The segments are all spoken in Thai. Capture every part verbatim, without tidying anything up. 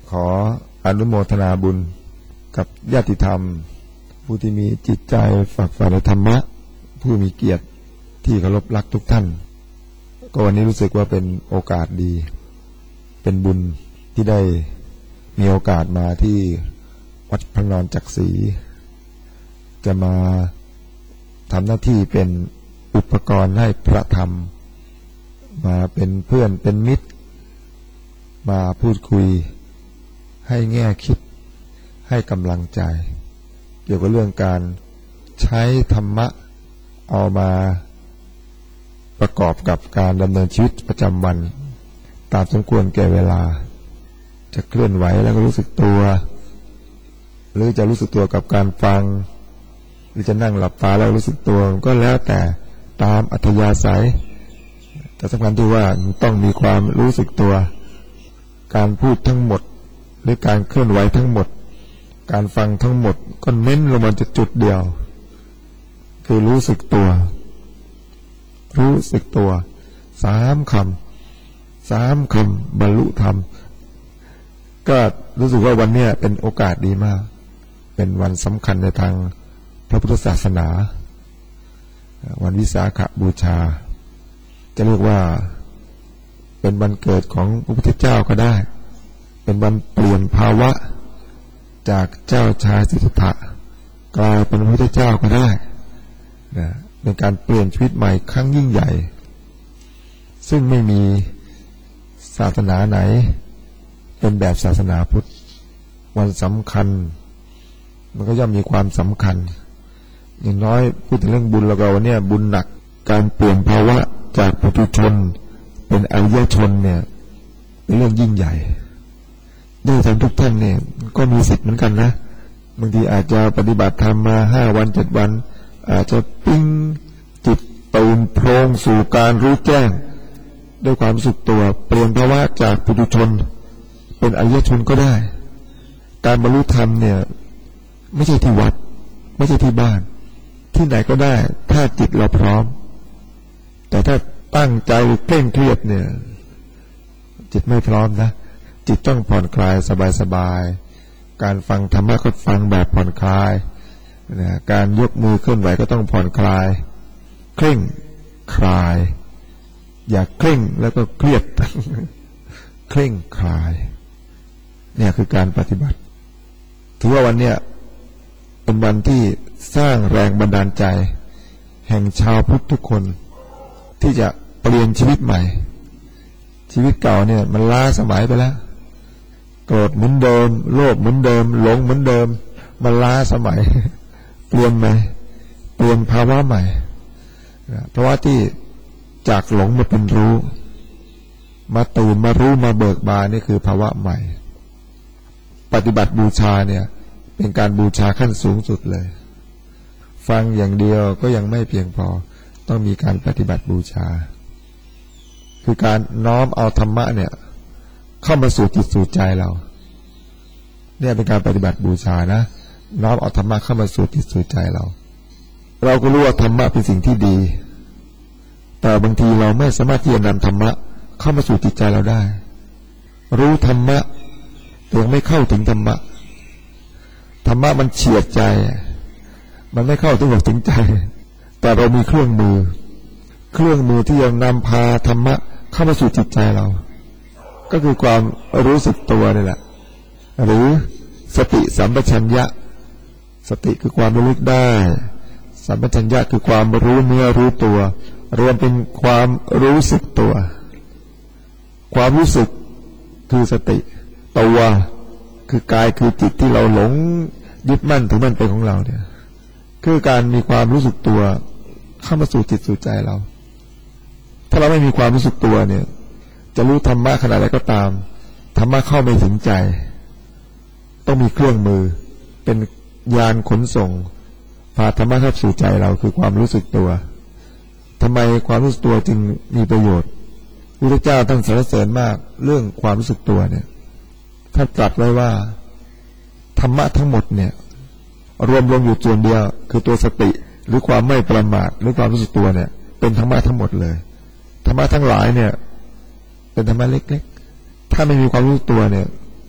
ขออนุโมทนาบุญกับญาติธรรมผู้ที่มีจิตใจฝักใฝ่ในธรรมะผู้มีเกียรติที่เคารพรักทุกท่านก็วันนี้รู้สึกว่าเป็นโอกาสดีเป็นบุญที่ได้มีโอกาสมาที่วัดพระนอนจักรีจะมาทำหน้าที่เป็นอุปกรณ์ให้พระธรรมมาเป็นเพื่อนเป็นมิตรมาพูดคุยให้แง่คิดให้กำลังใจเกี่ยวกับเรื่องการใช้ธรรมะเอามาประกอบกับการดำเนินชีวิตประจำวันตามสมควรแก่เวลาจะเคลื่อนไหวแล้วก็รู้สึกตัวหรือจะรู้สึกตัวกับการฟังหรือจะนั่งหลับตาแล้วรู้สึกตัวก็แล้วแต่ตามอัธยาศัยแต่สำคัญที่ว่าต้องมีความรู้สึกตัวการพูดทั้งหมดหรือการเคลื่อนไหวทั้งหมดการฟังทั้งหมดก็เน้นลงมาจะจุดเดียวคือรู้สึกตัวรู้สึกตัวสามคำสามคำบรรลุธรรมก็รู้สึกว่าวันนี้เป็นโอกาสดีมากเป็นวันสำคัญในทางพระพุทธศาสนาวันวิสาขบูชาจะเรียกว่าเป็นวันเกิดของพระพุทธเจ้าก็ได้เป็นวันเปลี่ยนภาวะจากเจ้าชายสิทธัตถะกลายเป็นพระพุทธเจ้าก็ได้นะเป็นการเปลี่ยนชีวิตใหม่ครั้งยิ่งใหญ่ซึ่งไม่มีศาสนาไหนเป็นแบบศาสนาพุทธวันสำคัญมันก็ย่อมมีความสำคัญอย่างน้อยพูดถึงเรื่องบุญแล้วก็วันนี้บุญหนักการเปลี่ยนภาวะจากปุถุชนเป็นอริยชนเนี่ยเป็นเรื่องยิ่งใหญ่ด้วยท่านทุกท่านเนี่ยก็มีสิทธิ์เหมือนกันนะบางทีอาจจะปฏิบัติธรรมมาห้าวันเจ็ดวันอาจจะปิ้งจิตตื่นโพลงสู่การรู้แจ้งด้วยความรู้สึกตัวเปลี่ยนภาวะจากปุถุชนเป็นอริยชนก็ได้การบรรลุธรรมเนี่ยไม่ใช่ที่วัดไม่ใช่ที่บ้านที่ไหนก็ได้ถ้าจิตเราพร้อมแต่ถ้าตั้งใจเคร่งเครียดเนี่ยจิตไม่พร้อมนะจิตต้องผ่อนคลายสบายๆการฟังธรรมะก็ฟังแบบผ่อนคลายนะการยกมือเคลื่อนไหวก็ต้องผ่อนคลายเคร่งคลายอย่าเคร่งแล้วก็เครียด เคร่งคลายเนี่ยคือการปฏิบัติถือว่าวันเนี้ยเป็นวันที่สร้างแรงบันดาลใจแห่งชาวพุทธทุกคนที่จะเปลี่ยนชีวิตใหม่ชีวิตเก่าเนี่ยมันล้าสมัยไปแล้วโกรธเหมือนเดิมโลภเหมือนเดิมหลงเหมือนเดิมมันล้าสมัยเปลี่ยนใหม่เปลี่ยนภาวะใหม่เพราะว่าที่จากหลงมาเป็นรู้มาตื่นมารู้มาเบิกบานนี่คือภาวะใหม่ปฏิบัติบูชาเนี่ยเป็นการบูชาขั้นสูงสุดเลยฟังอย่างเดียวก็ยังไม่เพียงพอต้องมีการปฏิบัติบูชาคือการน้อมเอาธรรมะเนี่ยเข้ามาสู่จิตสู่ใจเราเนี่ยเป็นการปฏิบัติบูชานะน้อมเอาธรรมะเข้ามาสู่จิตสู่ใจเราเราก็รู้ว่าธรรมะเป็นสิ่งที่ดีแต่บางทีเราไม่สามารถที่จะนำธรรมะเข้ามาสู่จิตใจเราได้รู้ธรรมะแต่ยังไม่เข้าถึงธรรมะธรรมะมันเฉียดใจมันไม่เข้าถึงหัวถึงใจแต่เรามีเครื่องมือเครื่องมือที่จะนำพาธรรมะเข้ามาสู่จิตใจเราก็คือความรู้สึกตัวนี่แหละหรือสติสัมปชัญญะสติคือความระลึกได้สัมปชัญญะคือความรู้เนื้อรู้ตัวรวมเป็นความรู้สึกตัวความรู้สึกคือสติตัวคือกายคือจิตที่เราหลงยึดมั่นถือมั่นเป็นของเราเนี่ยคือการมีความรู้สึกตัวเข้ามาสู่จิตสู่ใจเราถ้าเราไม่มีความรู้สึกตัวเนี่ยจะรู้ธรรมะขนาดไหนก็ตามธรรมะเข้าไม่ถึงใจต้องมีเครื่องมือเป็นยานขนส่งพาธรรมะเข้าสู่ใจเราคือความรู้สึกตัวทำไมความรู้สึกตัวจึงมีประโยชน์พระพุทธเจ้าท่านสรรเสริญมากเรื่องความรู้สึกตัวเนี่ยท่านตรัสไว้ว่าธรรมะทั้งหมดเนี่ยรวมลงอยู่ส่วนเดียวคือตัวสติหรือความไม่ประมาทหรือความรู้สึกตัวเนี่ยเป็นธรรมะทั้งหมดเลยธรรมะทั้งหลายเนี่ยเป็นธรรมะเล็กๆถ้าไม่มีความรู้สึกตัวเนี่ย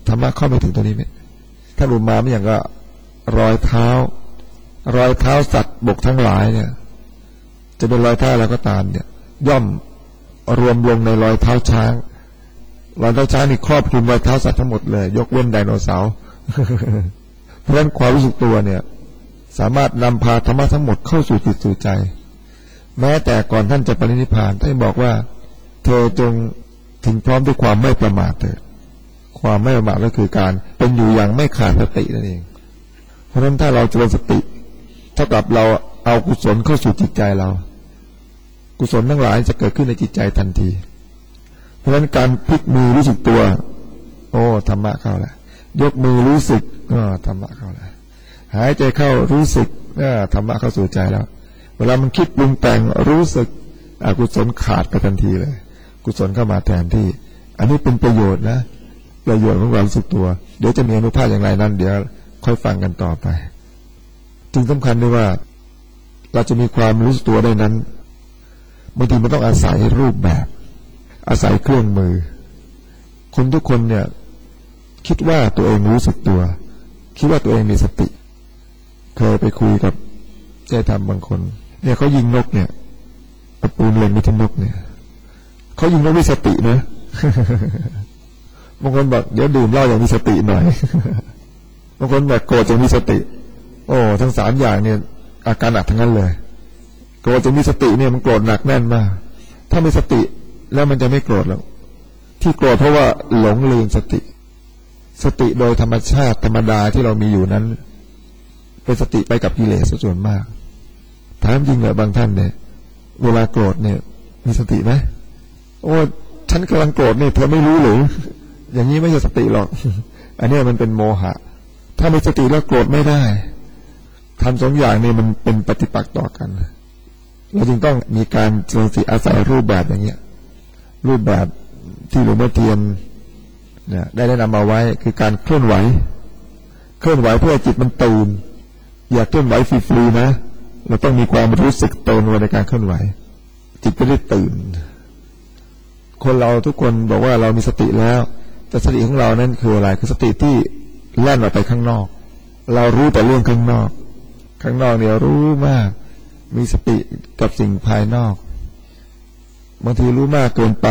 ธรรมะเข้าไม่ถึงตัวนี้ไหมถ้าอุปมาไม่อย่างก็รอยเท้ารอยเท้าสัตว์บกทั้งหลายเนี่ยจะเป็นรอยเท้าอะไรก็ตามเนี่ยย่อมรวมลงในรอยเท้าช้างรอยเท้าช้างนี่ครอบคลุมรอยเท้าสัตว์ทั้งหมดเลยยกเว้นไดโนเสาร์ เพราะฉะนั้นความรู้สึกตัวเนี่ยสามารถนำพาธรรมะทั้งหมดเข้าสู่จิตสู่ใจแม้แต่ก่อนท่านจะปรินิพพานท่านบอกว่าเธอจงถึงพร้อมด้วยความไม่ประมาทเถิดความไม่ประมาทก็คือการเป็นอยู่อย่างไม่ขาดสตินั่นเองเพราะฉะนั้นถ้าเราเจริญสติเท่ากับเราเอากุศลเข้าสู่จิตใจเรากุศลทั้งหลายจะเกิดขึ้นในจิตใจทันทีเพราะฉะนั้นการพลิกมือรู้สึกตัวโอ้ธรรมะเข้าแล้วยกมือรู้สึกก็ธรรมะเข้าแล้วหายใจเข้ารู้สึกก็ธรรมะเข้าสู่ใจแล้วเวลามันคิดปรุงแต่งรู้สึกอกุศลขาดไปทันทีเลยกุศลเข้ามาแทนที่อันนี้เป็นประโยชน์นะประโยชน์ของความรู้สึกตัวเดี๋ยวจะมีอนุภาพอย่างไรนั้นเดี๋ยวค่อยฟังกันต่อไปจึงสำคัญด้วยว่าเราจะมีความรู้สึกตัวได้นั้นบางทีมันต้องอาศัยรูปแบบอาศัยเครื่องมือคนทุกคนเนี่ยคิดว่าตัวเองรู้สึกตัวคิดว่าตัวเองมีสติเคยไปคุยกับเจ้าทำบางคนเนี่ยเขายิงนกเนี่ยเอาปืนเล็งไปที่นกเนี่ยเขายิงนกด้วยสตินะ บางคนบอกเดี๋ยวดื่มเหล้าอย่างมีสติหน่อย บางคนแบบโกรธจนมีสติโอ้ทั้งสามอย่างเนี่ยอาการหนักทั้งนั้นเลยโกรธจนมีสติเนี่ยมันโกรธหนักแน่นมากถ้ามีสติแล้วมันจะไม่โกรธหรอกที่โกรธเพราะว่าหลงลืมสติสติโดยธรรมชาติธรรมดาที่เรามีอยู่นั้นเป็นสติไปกับกิเลสส่วนมากถามจริงเหรอบางท่านเนี่ยเวลาโกรธเนี่ยมีสติไหมโอ้ฉันกำลังโกรธเนี่ยเธอไม่รู้หรืออย่างนี้ไม่ใช่สติหรอกอันนี้มันเป็นโมหะถ้ามีสติแล้วโกรธไม่ได้ทำสองอย่างนี้มันเป็นปฏิปักษ์ต่อกันเราจึงต้องมีการเจริญสติอาศัยรูปแบบอย่างเงี้ยรูปแบบที่หลวงพ่อเทียนเนี่ยได้แนะนำมาไว้คือการเคลื่อนไหวเคลื่อนไหวเพื่อจิตมันตื่นอย่าเคลื่อนไหวฟรีๆนะเราต้องมีความรู้สึกตนในการเคลื่อนไหวจิตก็ได้ตื่นคนเราทุกคนบอกว่าเรามีสติแล้วแต่สติของเรานั่นคืออะไรคือสติที่แล่นออกไปข้างนอกเรารู้แต่เรื่องข้างนอกข้างนอกเนี่ยรู้มากมีสติกับสิ่งภายนอกบางทีรู้มากเกินไป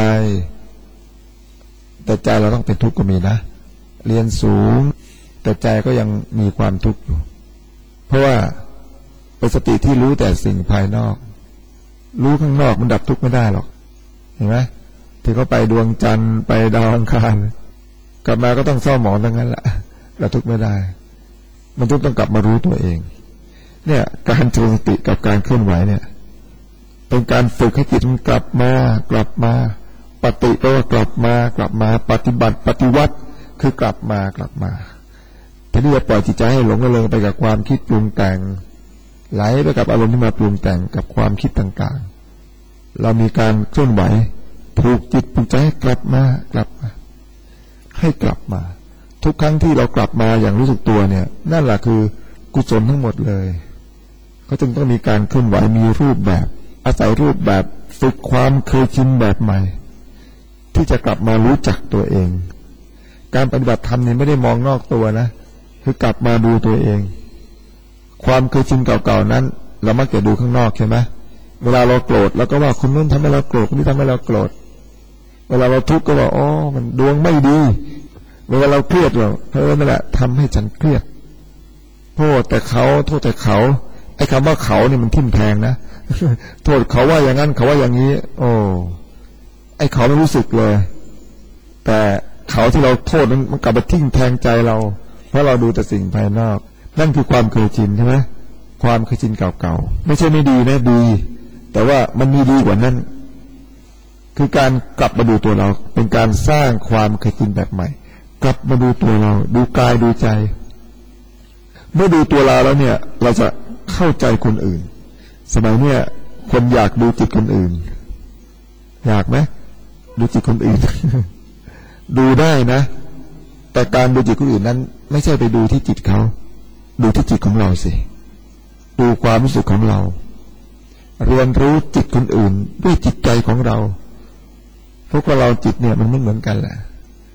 แต่ใจเราต้องเป็นทุกข์ก็มีนะเรียนสูงแต่ใจก็ยังมีความทุกข์อยู่เพราะว่าเป็นสติที่รู้แต่สิ่งภายนอกรู้ข้างนอกมันดับทุกข์ไม่ได้หรอกเห็นไหมที่เขาไปดวงจันทร์ไปดาวอังคารกลับมาก็ต้องเศร้าหมองทั้งนั้นแหละเราทุกข์ไม่ได้มันทุกข์ต้องกลับมารู้ตัวเองเนี่ยการเจริญสติกับการเคลื่อนไหวเนี่ยเป็นการฝึกให้จิตมันกลับมากลับมาปฏิแปลว่ากลับมากลับมาปฏิบัติปฏิวัติคือกลับมากลับมาทีนี้อย่าปล่อยจิตใจให้หลงระเริงไปกับความคิดปรุงแต่งไหลไปกับอารมณ์ที่มาปรุงแต่งกับความคิดต่างๆเรามีการเคลื่อนไหวผูกจิตผูกใจให้กลับมากลับมาให้กลับมาทุกครั้งที่เรากลับมาอย่างรู้สึกตัวเนี่ยนั่นแหละคือกุศลทั้งหมดเลยก็จึงต้องมีการเคลื่อนไหวมีรูปแบบอาศัยรูปแบบฝึกความเคยชินแบบใหม่ที่จะกลับมารู้จักตัวเองการปฏิบัติธรรมนี่ไม่ได้มองนอกตัวนะคือกลับมาดูตัวเองความเคยชินเก่าๆนั้นเรามักจะดูข้างนอกใช่ไหมเวลาเราโกรธแล้วก็ว่าคนนู้นทำให้เราโกรธคนนี้ทำให้เราโกรธเวลาเราทุกข์ก็ว่าอ๋อมันดวงไม่ดีเวลาเราเครียดเราเพราะนั่นแหละทำให้ฉันเครียดโทษแต่เขาโทษแต่เขาไอ้คำว่าเขานี่มันทิ่มแทงนะโทษเขาว่าอย่างนั้นเขาว่าอย่างนี้โอ้ไอ้เขาไม่รู้สึกเลยแต่เขาที่เราโทษนั้นมันกลับมาทิ่มแทงใจเราเพราะเราดูแต่สิ่งภายนอกนั่นคือความเคยชินใช่ไหมความเคยชินเก่าๆไม่ใช่ไม่ดีนะดีแต่ว่ามันมีดีกว่านั้นคือการกลับมาดูตัวเราเป็นการสร้างความเคยชินแบบใหม่กลับมาดูตัวเราดูกายดูใจเมื่อดูตัวเราแล้วเนี่ยเราจะเข้าใจคนอื่นสมัยเนี้ยคนอยากดูจิตคนอื่นอยากไหมดูจิตคนอื่น ดูได้นะแต่การดูจิตคนอื่นนั้นไม่ใช่ไปดูที่จิตเขาดูที่จิตของเราสิดูความรู้สึกของเราเรียนรู้จิตคนอื่นด้วยจิตใจของเราเพราะว่าเราจิตเนี่ยมันไม่เหมือนกันแหละ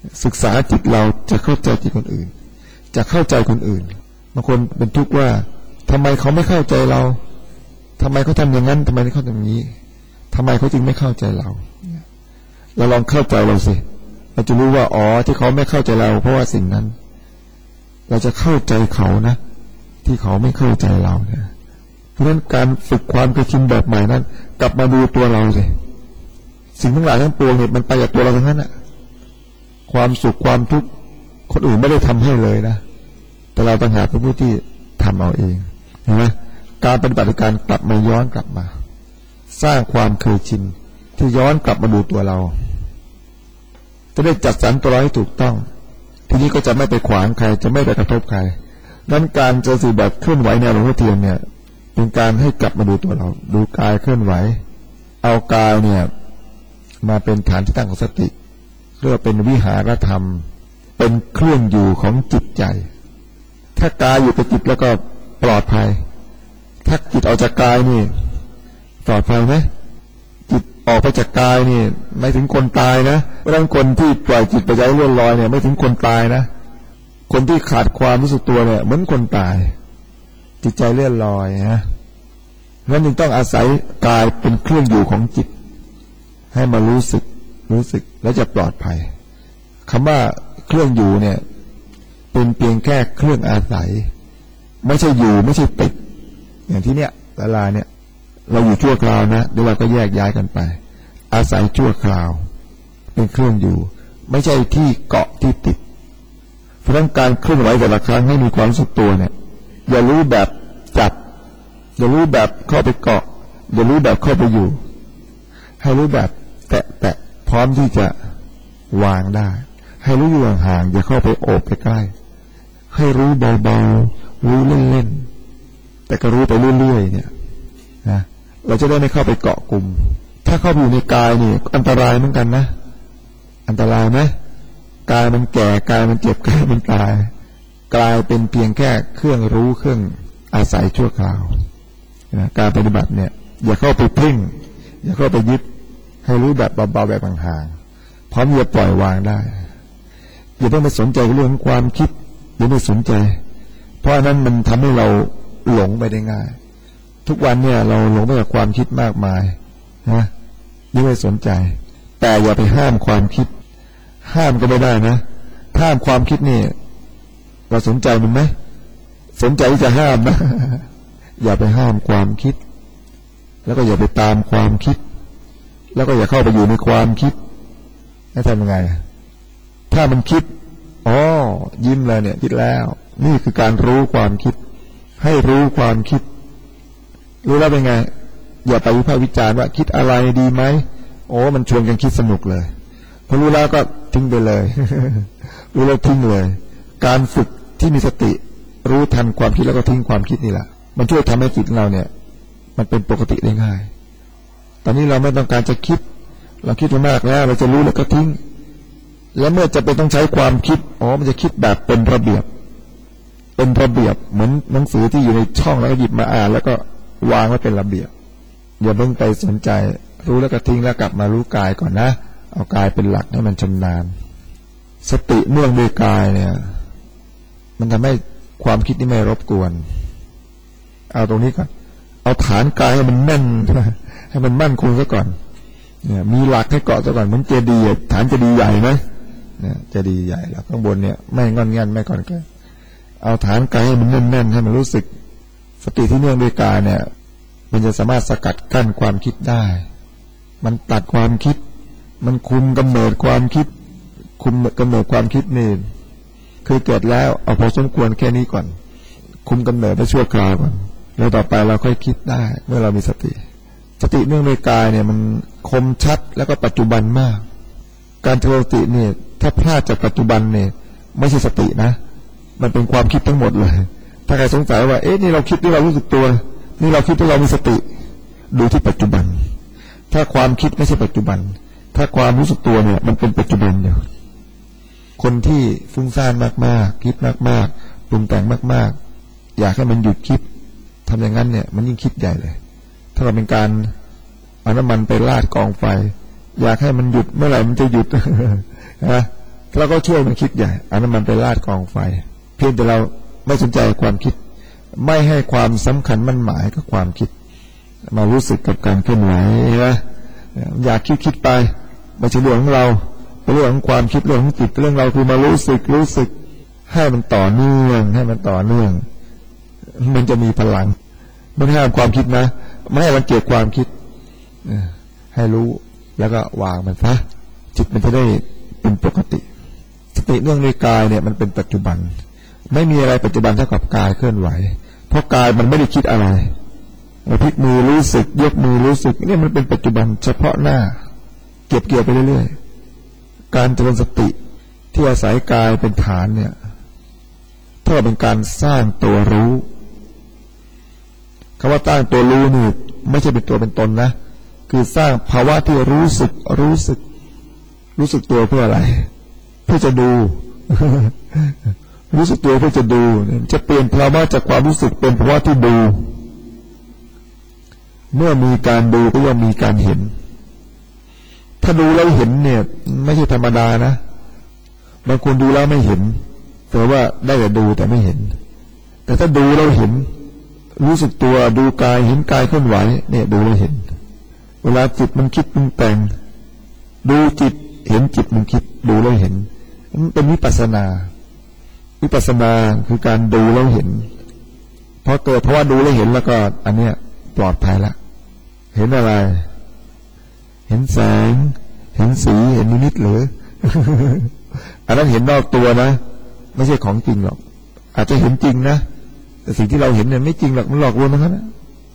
ศึกษาจิตเราจะเข้าใจจิตคนอื่นจะเข้าใจคนอื่นบางคนเป็นทุกข์ว่าทำไมเขาไม่เข้าใจเราทำไมเขาทำอย่างนั้นทำไมเขาทำอย่างนี้ทำไมเขาจึงไม่เข้าใจเราเราลองเข้าใจเราสิเราจะรู้ว่าอ๋อที่เขาไม่เข้าใจเราเพราะว่าสิ่งนั้นเราจะเข้าใจเขานะที่เขาไม่เข้าใจเราเนี่ยเพราะฉะนั้นการฝึกความเคยชินแบบใหม่นั้นกลับมาดูตัวเราสิสิ่งทั้งหลายทั้งปวงเนี่ยมันไปจากตัวเราทั้งนั้นอะความสุขความทุกข์คนอื่นไม่ได้ทำให้เลยนะแต่เราต่างหากเป็นผู้ที่ทำเอาเองเห็นไหมการปฏิบัติการกลับมาย้อนกลับมาสร้างความเคยชินที่ย้อนกลับมาดูตัวเราจะได้จัดสรรตัวเราให้ถูกต้องทีนี้ก็จะไม่ไปขวางใครจะไม่ไปกระทบใครนั้นการเจริญแบบเคลื่อนไหวแนวหลวงพ่อเทียนเนี่ยเป็นการให้กลับมาดูตัวเราดูกายเคลื่อนไหวเอากายเนี่ยมาเป็นฐานที่ตั้งของสติเรียกว่าเป็นวิหารธรรมเป็นเครื่องอยู่ของจิตใจถ้ากายอยู่กับจิตแล้วก็ปลอดภัยถ้าจิตออกจากกายนี่ปลอดภัยไหมจิตออกไปจากกายนี่ไม่ถึงคนตายนะเพราะฉะนั้นคนที่ปล่อยจิตไปใจเลื่อนลอยเนี่ยไม่ถึงคนตายนะคนที่ขาดความรู้สึกตัวเนี่ยเหมือนคนตายจิตใจเลื่อนลอยนะงั้นจึงต้องอาศัยกายเป็นเครื่องอยู่ของจิตให้มารู้สึกรู้สึกแล้วจะปลอดภัยคำว่าเครื่องอยู่เนี่ยเป็นเพียงแค่เครื่องอาศัยไม่ใช่อยู่ไม่ใช่ติดอย่างที่เนี้ยเวลาเนี่ยเราอยู่ชั่วคราวนะเดี๋ยวเราก็แยกย้ายกันไปอาศัยชั่วคราวเป็นเครื่องอยู่ไม่ใช่ที่เกาะที่ติดเพราะฉะนั้นการเคลื่อนไหวแต่ละครั้งให้มีความรู้สึกตัวเนี่ยอย่ารู้แบบจับอย่ารู้แบบเข้าไปเกาะอย่ารู้แบบเข้าไปอยู่ให้รู้แบบแตะแตะพร้อมที่จะวางได้ให้รู้อยู่ห่างๆอย่าเข้าไปโอบไปใกล้ให้รู้เบาๆรู้เล่นๆแต่ก็รู้ไปเรื่อยๆเนี่ยนะเราจะได้ไม่เข้าไปเกาะกลุ่มถ้าเข้าไปอยู่ในกายนี่อันตรายเหมือนกันนะอันตรายไหมกายมันแก่กายมันเจ็บกายมันตายกลายเป็นเพียงแค่เครื่องรู้เครื่องอาศัยชั่วคราวนะการปฏิบัติเนี่ยอย่าเข้าไปเพ่งอย่าเข้าไปยึดให้รู้แบบเบาๆแบบห่างๆพร้อมจะปล่อยวางได้อย่าต้องไปสนใจเรื่องความคิดอย่าไปสนใจเพราะนั้นมันทำให้เราหลงไปได้ง่ายทุกวันเนี่ยเราหลงไปกับความคิดมากมายนะอย่าไปสนใจแต่อย่าไปห้ามความคิดห้ามก็ไม่ได้นะห้ามความคิดนี่เราสนใจมันไหมสนใจที่จะห้ามนะอย่าไปห้ามความคิดแล้วก็อย่าไปตามความคิดแล้วก็อย่าเข้าไปอยู่ในความคิดให้ทำยังไงถ้ามันคิดอ๋อยิ้มเลยเนี่ยคิดแล้วนี่คือการรู้ความคิดให้รู้ความคิดรู้แล้วเป็นไงอย่าไปวิพากษ์วิจารณ์ว่าคิดอะไรดีไหมโอ้มันชวนกันคิดสนุกเลยพอรู้แล้วก็ทิ้งไปเลย รู้แล้วทิ้งเลยการฝึกที่มีสติรู้ทันความคิดแล้วก็ทิ้งความคิดนี่แหละมันช่วยทำให้จิตเราเนี่ยมันเป็นปกติได้ง่ายตอนนี้เราไม่ต้องการจะคิดเราคิดมากแล้วเราจะรู้แล้วก็ทิ้งแล้วเมื่อจะเป็นต้องใช้ความคิดอ๋อมันจะคิดแบบเป็นระเบียบเป็นระเบียบเหมือนหนังสือที่อยู่ในช่องแล้วก็หยิบมาอ่านแล้วก็วางไว้เป็นระเบียบอย่าเพิ่งไปสนใจรู้แล้วก็ทิ้งแล้วกลับมารู้กายก่อนนะเอากายเป็นหลักให้มันชำนาญสติเนื่องด้วยกายเนี่ยมันทำให้ความคิดนี่ไม่รบกวนเอาตรงนี้ก่อนเอาฐานกายให้มันแน่นให้มันมั่นคงซะก่อนเนี่ยมีหลักให้เกาะซะก่อนเหมือนเจดีย์ฐานเจดีย์ใหญ่นะเนี่ยเจดีย์ใหญ่แล้วข้างบนเนี่ยไม่งอนงันไม่ก่อนกันเอาฐานกายให้มันแน่นๆให้มันรู้สึกสติที่เนื่องด้วยกายเนี่ยมันจะสามารถสกัดกั้นความคิดได้มันตัดความคิดมันคุมกำเนิดความคิดคุมกำเนิดความคิดนี่คือเกิดแล้วเอาพอสมควรแค่นี้ก่อนคุมกำเนิดไปชั่วคราวก่อนแล้วต่อไปเราค่อยคิดได้เมื่อเรามีสติสติเนื่องด้วยกายเนี่ยมันคมชัดแล้วก็ปัจจุบันมากการเจริญสติเนี่ยถ้าพลาดจากปัจจุบันเนี่ยไม่ใช่สตินะมันเป็นความคิดทั้งหมดเลยถ้าใครสงสัยว่าเอ๊ะนี่เราคิดหรือเรารู้สึกตัวนี่เราคิดหรือเรามีสติดูที่ปัจจุบันถ้าความคิดไม่ใช่ปัจจุบันถ้าความรู้สึกตัวเนี่ยมันเป็นปัจจุบันเดียวคนที่ฟุ้งซ่านมากๆคิดมากๆปรุงแต่งมากๆอยากให้มันหยุดคิดทำอย่างนั้นเนี่ยมันยิ่งคิดใหญ่เลยถ้าเราเป็นการเอาน้ำมันไปราดกองไฟอยากให้มันหยุดเมื่อไหร่มันจะหยุดนะเราก็ช่วยมันคิดใหญ่อันนั้นมันไปลาดกองไฟเพียงแต่เราไม่สนใจความคิดไม่ให้ความสำคัญมั่นหมายกับความคิดมารู้สึกกับการเคลื่อนไหวนะอยากคิดคิดไปไม่ใช่เรื่องของเราเป็นเรื่องของความคิดเรื่องของจิตเรื่องเราคือมารู้สึกรู้สึกให้มันต่อเนื่องให้มันต่อเนื่องมันจะมีพลังไม่ห้ามความคิดนะไม่ให้มันเกลียดความคิดให้รู้แล้วก็วางมันซะจิตมันจะได้เป็นปกติสติเรื่องในกายเนี่ยมันเป็นปัจจุบันไม่มีอะไรปัจจุบันเท่ากับกายเคลื่อนไหวเพราะกายมันไม่ได้คิดอะไรเราพลิกมือรู้สึกยกมือรู้สึกนี่มันเป็นปัจจุบันเฉพาะหน้าเก็บเกี่ยวไปเรื่อยๆการเจริญสติที่อาศัยกายเป็นฐานเนี่ยเท่าเป็นการสร้างตัวรู้คำว่าตั้งตัวรู้นี่ไม่ใช่เป็นตัวเป็นตนนะคือสร้างภาวะที่รู้สึกรู้สึกรู้สึกตัวเพื่ออะไรเพื่อจะดู รู้สึกตัวเพื่อจะดูจะเปลี่ยนภาวะจากความรู้สึกเป็นภาวะที่ดูเมื่อมีการดูก็ย่อมมีการเห็นถ้าดูแล้วเห็นเนี่ยไม่ใช่ธรรมดานะบางคนดูแล้วไม่เห็นแต่ว่าได้แต่ดูแต่ไม่เห็นแต่ถ้าดูแล้วเห็นรู้สึกตัวดูกายเห็นกายเคลื่อนไหวเนี่ยดูแล้วเห็นเวลาจิตมันคิดมันแต่งดูจิตเห็นจิตมันคิดดูแล้วเห็นมันเป็นวิปัสสนาวิปัสสนาคือการดูแล้วเห็นพอเกิดเพราะว่าดูแล้วเห็นแล้วก็อันเนี้ยปลอดภัยละเห็นอะไรเห็นแสงเห็นสีเห็นนิดๆหรือ อันนั้นเห็นนอกตัวนะไม่ใช่ของจริงหรอกอาจจะเห็นจริงนะแต่สิ่งที่เราเห็นเนี่ยไม่จริงหรอกมันหลอกลวงทั้งนั้น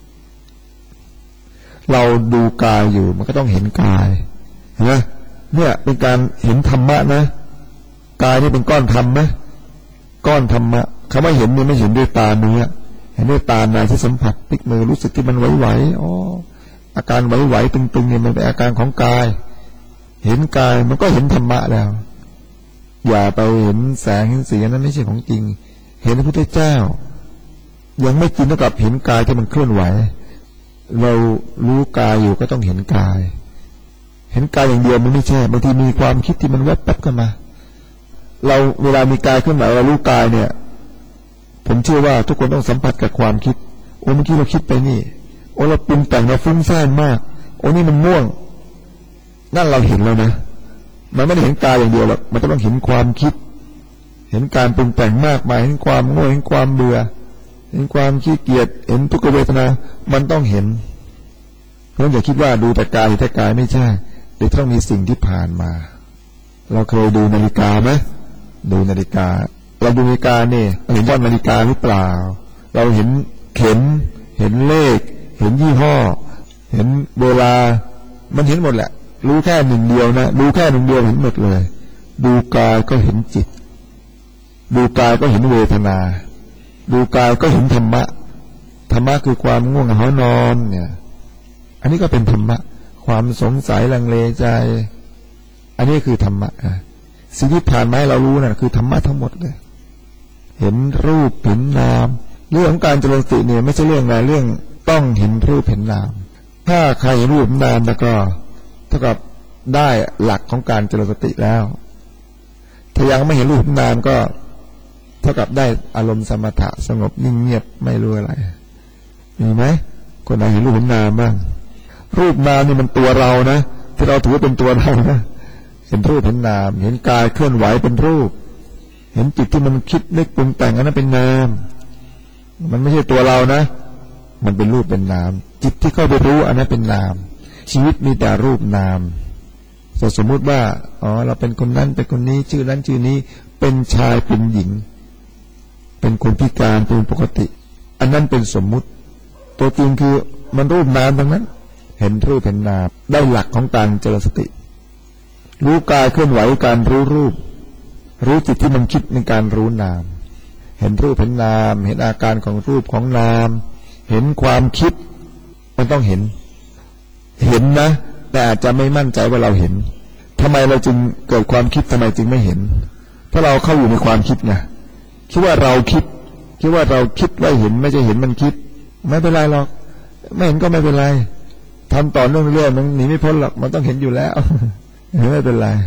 เราดูกายอยู่มันก็ต้องเห็นกายเห็นไหมเนี่ยเป็นการเห็นธรรมะนะกายนี่เป็นก้อนธรรมไหมก้อนธรรมะคำว่าเห็นนี่ไม่เห็นด้วยตาเนื้อเห็นด้วยตาในที่สัมผัสพลิกมือรู้สึกที่มันไหวๆอ๋ออาการไหวๆตึงๆเนี่ยมันเป็นอาการของกายเห็นกายมันก็เห็นธรรมะแล้วอย่าไปเห็นแสงเห็นสีนั้นไม่ใช่ของจริงเห็นพระพุทธเจ้ายังไม่จริงเท่ากับเห็นกายที่มันเคลื่อนไหวเรารู้กายอยู่ก็ต้องเห็นกายเห็นกายอย่างเดียวมันไม่ใช่บางทีมีความคิดที่มันแวบแป๊บขึ้นมาเราเวลามีกายเคลื่อนไหวเรารู้กายเนี่ยผมเชื่อว่าทุกคนต้องสัมผัสกับความคิดโอ้เมื่อกี้เราคิดไปนี่โอ้เราปรุงแต่งเราฟุ้งซ่านมากโอ้นี่มันง่วงนั่นเราเห็นแล้วนะมันไม่ได้เห็นกายอย่างเดียวหรอกมันต้องเห็นความคิดเห็นการปรุงแต่งมากมายเห็นความง่วงเห็นความเบื่อเห็นความขี้เกียจเห็นทุกขเวทนามันต้องเห็นเพราะอย่าคิดว่าดูแต่กายแต่กายไม่ใช่เดี๋ยวต้องมีสิ่งที่ผ่านมาเราเคยดูนาฬิกาไหมดูนาฬิกาเราดูนาฬิกาเนี่ยเห็นว่านาฬิกาหรือเปล่าเราเห็นเข็มเห็นเลขเห็นยี่ห้อเห็นเวลามันเห็นหมดแหละรู้แค่หนึ่งเดียวนะดูแค่หนึ่งเดียวเห็นหมดเลยดูกายก็เห็นจิตดูกายก็เห็นเวทนาดูกายก็เห็นธรรมะธรรมะคือความง่วงเหงานอนเนี่ยอันนี้ก็เป็นธรรมะความสงสัยลังเลใจอันนี้คือธรรมะสิ่งที่ผ่านมาให้เรารู้นั่นคือธรรมะทั้งหมดเลยเห็นรูปเห็นนามเรื่องของการเจริญสติเนี่ยไม่ใช่เรื่องอะไรเรื่องต้องเห็นรูปเห็นนามถ้าใครเห็นรูปนามแล้วก็เท่ากับได้หลักของการเจริญสติแล้วถ้ายังไม่เห็นรูปนามก็เท่ากับได้อารมณ์สมถะสงบนิ่งเงียบไม่รู้อะไรมีไหมคนไหนเห็นรูปเห็นนามบ้างรูปนามนี่มันตัวเรานะที่เราถือว่าเป็นตัวเรานะเห็นรูปเห็นนามเห็นกายเคลื่อนไหวเป็นรูปเห็นจิตที่มันคิดนึกปรุงแต่งอันนั้นเป็นนามมันไม่ใช่ตัวเรานะมันเป็นรูปเป็นนามจิตที่เข้าไปรู้อันนั้นเป็นนามชีวิตมีแต่รูปนามสมมุติว่าอ๋อเราเป็นคนนั้นเป็นคนนี้ชื่อนั้นชื่อนี้เป็นชายเป็นหญิงเป็นคนพิการเป็นปกติอันนั้นเป็นสมมุติตัวจริงคือมันรูปนามทั้งนั้นเห็นรูปเห็นนามได้หลักของการเจริญสติรู้กายเคลื่อนไหวการรู้รูปรู้จิตที่มันคิดในการรู้นามเห็นรูปเห็นนามเห็นอาการของรูปของนามเห็นความคิดมันต้องเห็นเห็นนะแต่อาจจะไม่มั่นใจว่าเราเห็นทำไมเราจึงเกิดความคิดทำไมจึงไม่เห็นเพราะเราเข้าอยู่ในความคิดไงคิดว่าเราคิดคิดว่าเราคิดว่าเห็นไม่ใช่เห็นมันคิดไม่เป็นไรหรอกไม่เห็นก็ไม่เป็นไรทำต่อเนื่องเรื่อยๆมันหนีไม่พ้นหรอกมันต้องเห็นอยู่แล้วไม่เป็นไร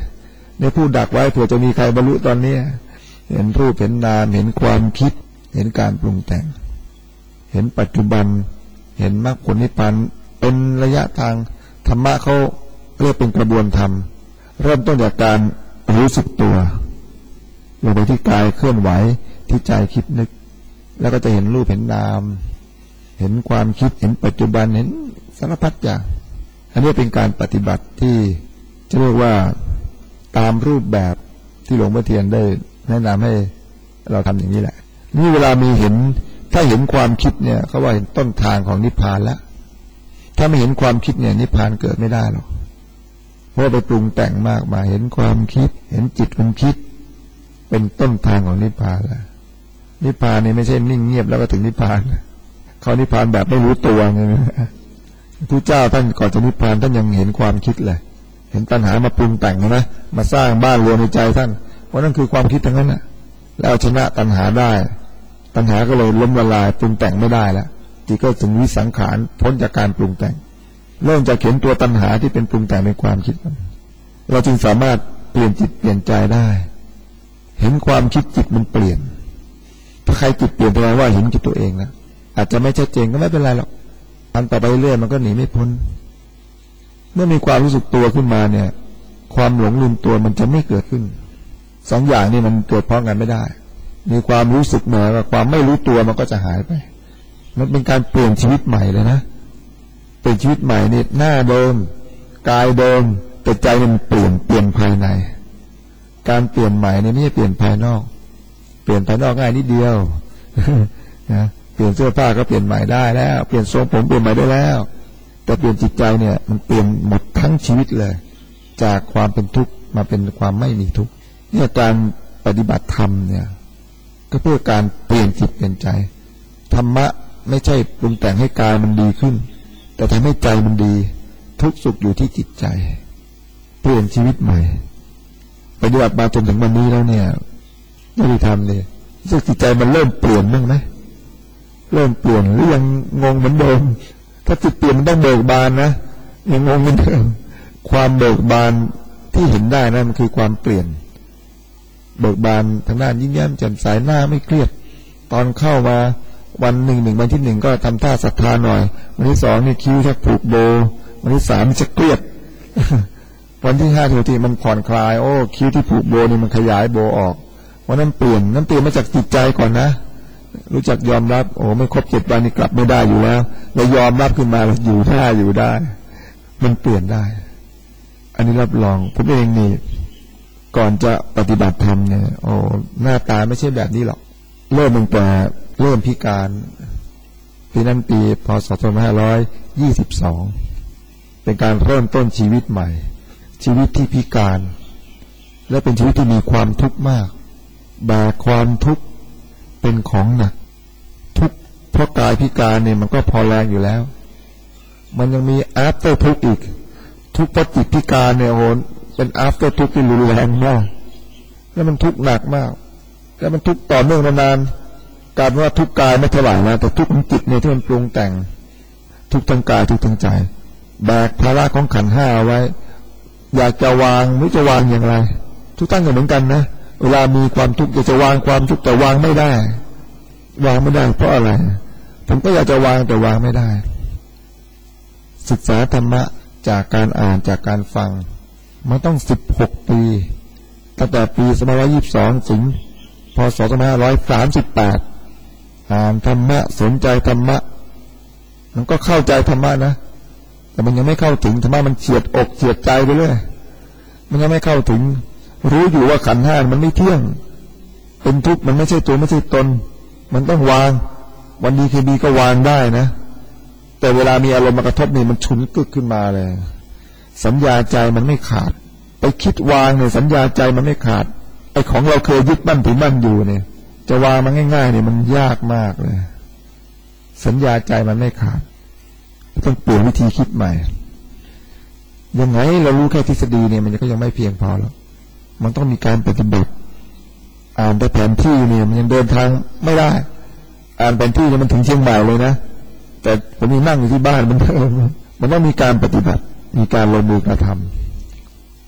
ในผู้ดักไว้เผื่อจะมีใครบรรลุตอนนี้เห็นรูปเห็นนามเห็นความคิดเห็นการปรุงแต่งเห็นปัจจุบันเห็นมรรคผลนิพพานเป็นระยะทางธรรมะเขาเรียกเป็นกระบวนธรรมเริ่มต้นจากการรู้สึกตัวลงไปที่กายเคลื่อนไหวที่ใจคิดนึกแล้วก็จะเห็นรูปเห็นนามเห็นความคิดเห็นปัจจุบันเห็นสารพัดอย่างอันนี้เป็นการปฏิบัติที่จะเรียกว่าตามรูปแบบที่หลวงพ่อเทียนได้แนะนำให้เราทำอย่างนี้แหละนี่เวลามีเห็นถ้าเห็นความคิดเนี่ยเขาว่าเห็นต้นทางของนิพพานแล้วถ้าไม่เห็นความคิดเนี่ยนิพพานเกิดไม่ได้หรอกเพราะไปปรุงแต่งมากมาเห็นความคิดเห็นจิตมันคิดเป็นต้นทางของนิพพานแล้วนิพพานนี่ไม่ใช่นิ่งเงียบแล้วก็ถึงนิพพานเขานิพพานแบบไม่รู้ตัวไงพระเจ้าท่านก่อนจะนิพพานท่านยังเห็นความคิดเลยเห็นตัณหามาปรุงแต่งนะมาสร้างบ้านเรือนในใจท่านเพราะนั่นคือความคิดทั้งนั้นนะแล้วชนะตัณหาได้ตัณหาก็เลยล้มละลายปรุงแต่งไม่ได้แล้วจิตก็ถึงวิสังขารพ้นจากการปรุงแต่งเริ่มจากเห็นตัวตัณหาที่เป็นปรุงแต่งในความคิดเราจึงสามารถเปลี่ยนจิตเปลี่ยนใจได้เห็นความคิดจิตมันเปลี่ยนถ้าใครจิตเปลี่ยนแปลว่าเห็นจิตตัวเองนะอาจจะไม่ชัดเจนก็ไม่เป็นไรหรอกอันต่อไปเรื่อยมันก็หนีไม่พ้นเมื่อมีความรู้สึกตัวขึ้นมาเนี่ยความหลงลืมตัวมันจะไม่เกิดขึ้นสองอย่างนี้มันเกิดพร้อมกันไม่ได้มีความรู้สึกเหนือกับความไม่รู้ตัวมันก็จะหายไปมันเป็นการเปลี่ยนชีวิตใหม่เลยนะเป็นชีวิตใหม่นี่หน้าเดิมกายเดิมแต่ใจมันเปลี่ยนเปลี่ยนภายในการเปลี่ยนใหม่เนี่ยไม่ใช่เปลี่ยนภายนอกเปลี่ยนภายนอกง่ายนิดเดียวนะเปลี่ยนเสื้อผ้าก็เปลี่ยนใหม่ได้แล้วเปลี่ยนทรงผมเปลี่ยนใหม่ได้แล้วแต่เปลี่ยนจิตใจเนี่ยมันเปลี่ยนหมดทั้งชีวิตเลยจากความเป็นทุกข์มาเป็นความไม่มีทุกข์เนี่ยการปฏิบัติธรรมเนี่ยก็เพื่อการเปลี่ยนจิตเปลี่ยนใจธรรมะไม่ใช่ปรุงแต่งให้กายมันดีขึ้นแต่ทำให้ใจมันดีทุกสุขอยู่ที่จิตใจเปลี่ยนชีวิตใหม่ปฏิบัติมาจนถึงวันนี้แล้วเนี่ยไม่ได้ทำเลยรู้สึกจิตใจมันเริ่มเปลี่ยนบ้างไหมเริ่มเปลี่ยนหรือยังงงเหมือนเดิมถ้าจิตเปลี่ยนมันต้องเบิกบานนะยังงงเหมือนเดิมความเบิกบานที่เห็นได้นะมันคือความเปลี่ยนเบิกบานทางด้านยิ้มแย้มแจ่มใสหน้าไม่เครียดตอนเข้ามาวันหนึ่งหนึ่งวันที่หนึ่งก็ทำท่าศรัทธาหน่อยวันที่สองนี่คิ้วชักผูกโบวันที่สามจะเครียดวันที่ห้าทีมันผ่อนคลายโอ้คิ้วที่ผูกโบนี่มันขยายโบออกวันนั้นเปลี่ยนนั้นเปลี่ยนมาจากจิตใจก่อนนะรู้จักยอมรับโอ้ไม่ครบเจ็ดวันนี่กลับไม่ได้อยู่แล้วเรายอมรับขึ้นมาเราอยู่ได้อยู่ได้มันเปลี่ยนได้อันนี้รับรองผมเองนี่ก่อนจะปฏิบัติธรรมเนี่ยโอ้หน้าตาไม่ใช่แบบนี้หรอกเริ่มตั้งแต่เริ่มพิการปีนั้นปีพ.ศ. สองพันห้าร้อยยี่สิบสองเป็นการเริ่มต้นชีวิตใหม่ชีวิตที่พิการและเป็นชีวิตที่มีความทุกข์มากแบกความทุกข์เป็นของหนักทุกข์เพราะกายพิการเนี่ยมันก็พอแรงอยู่แล้วมันยังมี after ทุกข์อีกทุกข์เพราะจิตพิการเนี่ยโหเป็น after ทุกข์ที่รุนแรงมากแล้วมันทุกข์หนักมากแล้วมันทุกข์ต่อเนื่องนานๆกลายเป็นว่าทุกข์กายไม่เท่าไหร่นะแต่ทุกข์ของจิตเนี่ยที่มันปรุงแต่งทุกข์ทางกายทุกข์ทางใจแบกภาระของขันธ์ห้าเอาไว้อยากจะวางไม่จะวางอย่างไรทุกท่านก็เหมือนกันนะเวลามีความทุกข์อยากจะวางความทุกข์แต่วางไม่ได้วางไม่ได้เพราะอะไรผมก็อยากจะวางแต่วางไม่ได้ศึกษาธรรมะจากการอ่านจากการฟังมันต้องสิบหกปีตั้งแต่ปีสองพันห้าร้อยยี่สิบสองถึงพ.ศ. สองพันห้าร้อยสามสิบแปดอ่านธรรมะสนใจธรรมะมันก็เข้าใจธรรมะนะแต่มันยังไม่เข้าถึงธรรมะมันเฉียดอกเฉียดใจไปเลยมันยังไม่เข้าถึงรู้อยู่ว่าขันธ์ห้ามันไม่เที่ยงเป็นทุกข์มันไม่ใช่ตัวไม่ใช่ตนมันต้องวางวันดีคืนดีก็วางได้นะแต่เวลามีอารมณ์มากระทบนี่มันฉุนกึกขึ้นมาเลยสัญญาใจมันไม่ขาดไปคิดวางเนี่ยสัญญาใจมันไม่ขาดไอ้ของเราเคยยึดมั่นถือมั่นอยู่เนี่ยจะวางมันง่ายๆเนี่ยมันยากมากเลยสัญญาใจมันไม่ขาดต้องเปลี่ยนวิธีคิดใหม่ยังไงเรารู้แค่ทฤษฎีเนี่ยมันก็ยังไม่เพียงพอแล้วมันต้องมีการปฏิบัติอ่านแต่แผนที่เนี่ยมันยังเดินทางไม่ได้อ่านแผนที่เนี่ยมันถึงเชียงใหม่เลยนะแต่ผมยังนั่งอยู่ที่บ้านมันเดิมมันต้องมีการปฏิบัติมีการลงมือกระทำ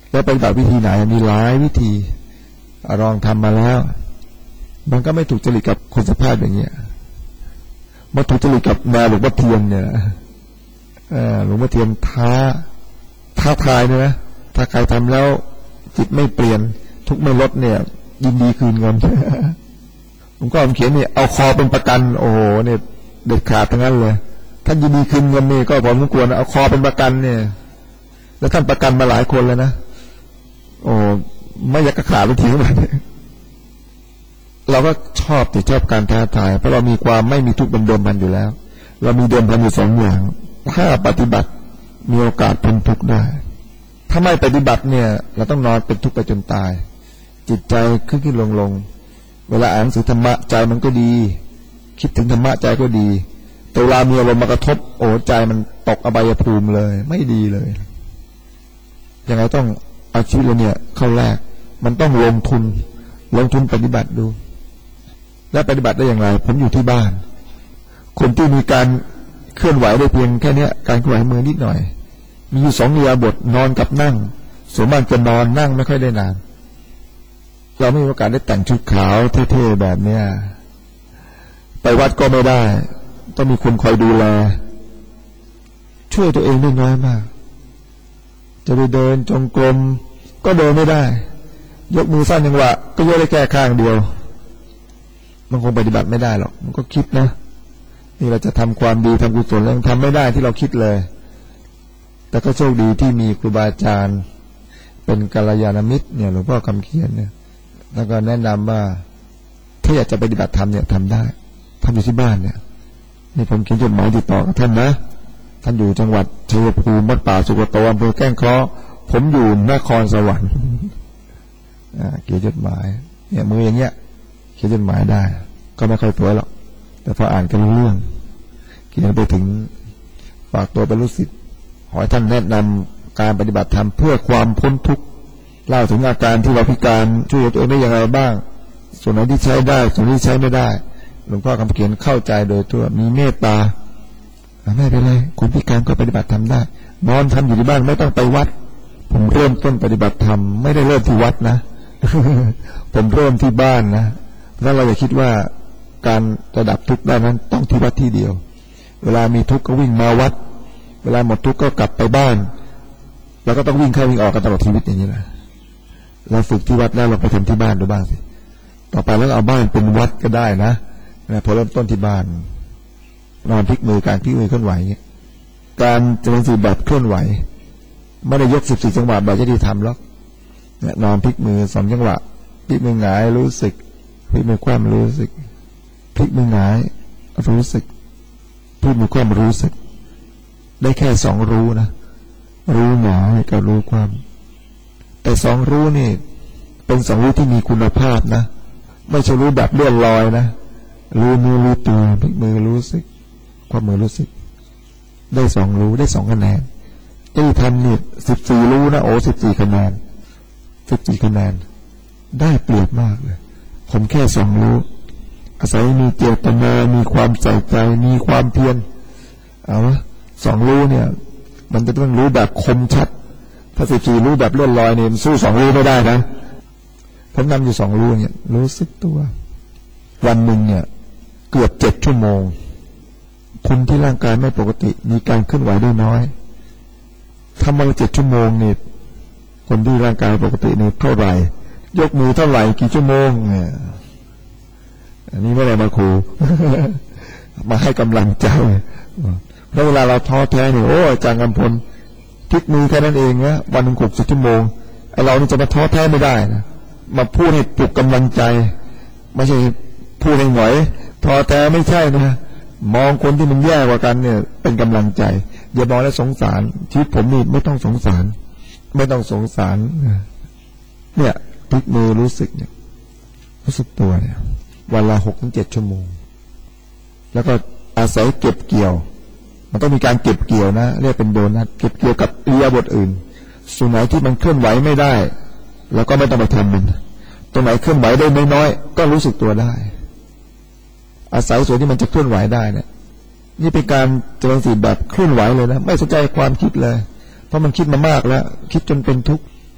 แล้วปฏิบัติวิธีไหนมีหลายวิธีลองทำมาแล้วมันก็ไม่ถูกจริตกับคนสภาพอย่างเงี้ยมาถูกจริตกับแนวหลวงพ่อเทียนเนี่ยหลวงพ่อเทียนท้าท้าทายนะถ้าใครทำแล้วจิตไม่เปลี่ยนทุกไม่ลดเนี่ยยินดีคืนเงินผมก็เขียนนี่เอาคอเป็นประกันโอ้โหเนี่ยเด็ดขาดทั้งนั้นเลยท่านยินดีคืนเงินนี่ก็พอสมควรเอาคอเป็นประกันเนี่ยแล้วท่านประกันมาหลายคนแล้วนะโอ้ไม่อยากกระขาดไปทิ้งมันเราก็ชอบติดชอบการท้าทายเพราะเรามีความไม่มีทุกข์เป็นเดิมพันอยู่แล้วเรามีเดิมพันอยู่สองอย่างถ้าปฏิบัติมีโอกาสพ้นทุกข์ได้ถ้าไม่ปฏิบัติเนี่ยเราต้องนอนเป็นทุกข์ไปจนตายจิตใจขึ้นขึ้นลงลงเวลาอ่านหนังสือธรรมะใจมันก็ดีคิดถึงธรรมะใจก็ดีแต่เวลามีอารมณ์มากระทบโอ้ใจมันตกอบายภูมิเลยไม่ดีเลยยังไงต้องเอาชีวิตเราเนี่ยเข้าแรกมันต้องลงทุนลงทุนปฏิบัติดูและปฏิบัติได้อย่างไรผมอยู่ที่บ้านคนที่มีการเคลื่อนไหวได้เพียงแค่นี้การเคลื่อนไหวมือนิดหน่อยมีอยู่สองอิริยาบถนอนกับนั่งส่วนมากจะนอนนั่งไม่ค่อยได้นานเราไม่มีโอกาสได้แต่งชุดขาวเท่ๆแบบเนี้ยไปวัดก็ไม่ได้ต้องมีคนคอยดูแลช่วยตัวเองได้น้อยมากจะไปเดินจงกรมก็เดินไม่ได้ยกมือสั้นจังหวะก็ยกได้แค่ข้างเดียวมันคงปฏิบัติไม่ได้หรอกมันก็คิดนะนี่เราจะทำความดีทำกุศลยังทำไม่ได้ที่เราคิดเลยแต่ก็โชคดีที่มีครูบาอาจารย์เป็นกัลยาณมิตรเนี่ยหลวงพ่อคำเขียนเนี่ยแล้วก็แนะนำว่าถ้าอยากจะปฏิบัติธรรมเนี่ยทำได้ทำอยู่ที่บ้านเนี่ยนี่ผมเขียนจดหมายติดต่อกับท่านนะท่านอยู่จังหวัดชัยภูมิวัดป่าสุกโตอำเภอแก้งเคราะห์ผมอยู่นครสวรรค์เขียนจดหมายเนี่ยมืออย่างเงี้ยเขียนจดหมายได้ก็ไม่ค่อยสวยหรอกแต่พออ่านกันรู้เรื่องเขียนไปถึงฝากตัวเป็นลูกศิษย์ขอให้ท่านแนะนำการปฏิบัติธรรมเพื่อความพ้นทุกข์เล่าถึงอาการที่เราพิการช่วยตัวเองได้อย่างไรบ้างส่วนไหนที่ใช้ได้ส่วนที่ใช้ไม่ได้หลวงพ่อคำเขียนเข้าใจโดยทั่วมีเมตตาไม่เป็นไรคนพิการก็ปฏิบัติธรรมได้นอนทำอยู่ที่บ้านไม่ต้องไปวัดผมเริ่มต้นปฏิบัติธรรมไม่ได้เริ่มที่วัดนะ ผมเริ่มที่บ้านนะถ้าเราอย่าคิดว่าการระดับทุกข์ได้นั้นต้องที่วัดที่เดียวเวลามีทุกข์ก็วิ่งมาวัดเวลาหมดทุกข์ก็กลับไปบ้านแล้วก็ต้องวิ่งเข้าวิ่งออกกันตลอดชีวิตอย่างนี้แหละเราฝึกที่วัดแล้วเราไปทำที่บ้านดูบ้างสิต่อไปแล้วเอาบ้านเป็นวัดก็ได้นะนะพอเริ่มต้นที่บ้านนอนพลิกมือการพลิกมือเคลื่อนไหวเงี้ยการเจริญสติแบบเคลื่อนไหวไม่ได้ยกสิบสี่จังหวะแบบที่ทำหรอกนอนพลิกมือสองจังหวะพลิกมือหงายรู้สึกพลิกมือคว่ำรู้สึกพลิกมือหงายรู้สึกพลิกมือคว่ำรู้สึกได้แค่สองรู้นะรู้หงายกับรู้คว่ำแต่สองรู้นี่เป็นสองรู้ที่มีคุณภาพนะไม่ใช่รู้แบบเลื่อนลอยนะรู้มือรู้ตัวพลิกมือรู้สึกคว่ำมือรู้สึกได้สองรู้ได้สองคะแนนที่ทำนี่สิบสี่รู้นะโอ้สิบสี่คะแนนสิบสี่คะแนนได้เปรียบมากเลยผมแค่สองรู้อาศัยมีเจตนามีความใส่ใจมีความเพียรเอาวะสองรู้เนี่ยมันจะต้องรู้แบบคมชัดถ้าสิบสี่รู้แบบเลื่อนลอยเนี่ยสู้สองรู้ไม่ได้นะผมนำอยู่สองรู้เนี่ยรู้สึกตัววันหนึ่งเนี่ยเกือบเจ็ดชั่วโมงคนที่ร่างกายไม่ปกติมีการเคลื่อนไหวได้น้อยทำมาเจ็ดชั่วโมงเนี่ยคนที่ร่างกายปกติเนี่ยเท่าไหร่ยกมือเท่าไหร่กี่ชั่วโมงเนี่ยอันนี้ไม่ได้มาขู่ มาให้กำลังใจแล้วเวลาเราท้อแท้เนี่ยโอ้อาจารย์กำพลพลิกมือแค่นั้นเองนะวันหนึ่งหกสิบชั่วโมงไอเรานี่จะมาท้อแท้ไม่ได้นะมาพูดให้ปลุกกำลังใจไม่ใช่พูดให้หงอยท้อแท้ไม่ใช่นะมองคนที่มันแย่กว่ากันเนี่ยเป็นกำลังใจอย่ามองแล้วสงสารชีวิตผมนี่ไม่ต้องสงสารไม่ต้องสงสารเนี่ยพลิกมือรู้สึกเนี่ยรู้สึกตัวเนี่ยวันละหกถึงเจ็ดชั่วโมงแล้วก็อาศัยเก็บเกี่ยวมันต้องมีการเก็บเกี่ยวนะเรียกเป็นโบนัสเก็บเกี่ยวกับอิริยาบถอื่นส่วนไหนที่มันเคลื่อนไหวไม่ได้แล้วก็ไม่ต้องไปทำมันตรงไหนเคลื่อนไหวได้น้อยๆก็รู้สึกตัวได้อาศัยส่วนที่มันจะเคลื่อนไหวได้เนี่ยนี่เป็นการเจริญสติแบบเคลื่อนไหวเลยนะไม่สนใจความคิดเลยเพราะมันคิดมามากแล้วคิดจนเป็นทุกข์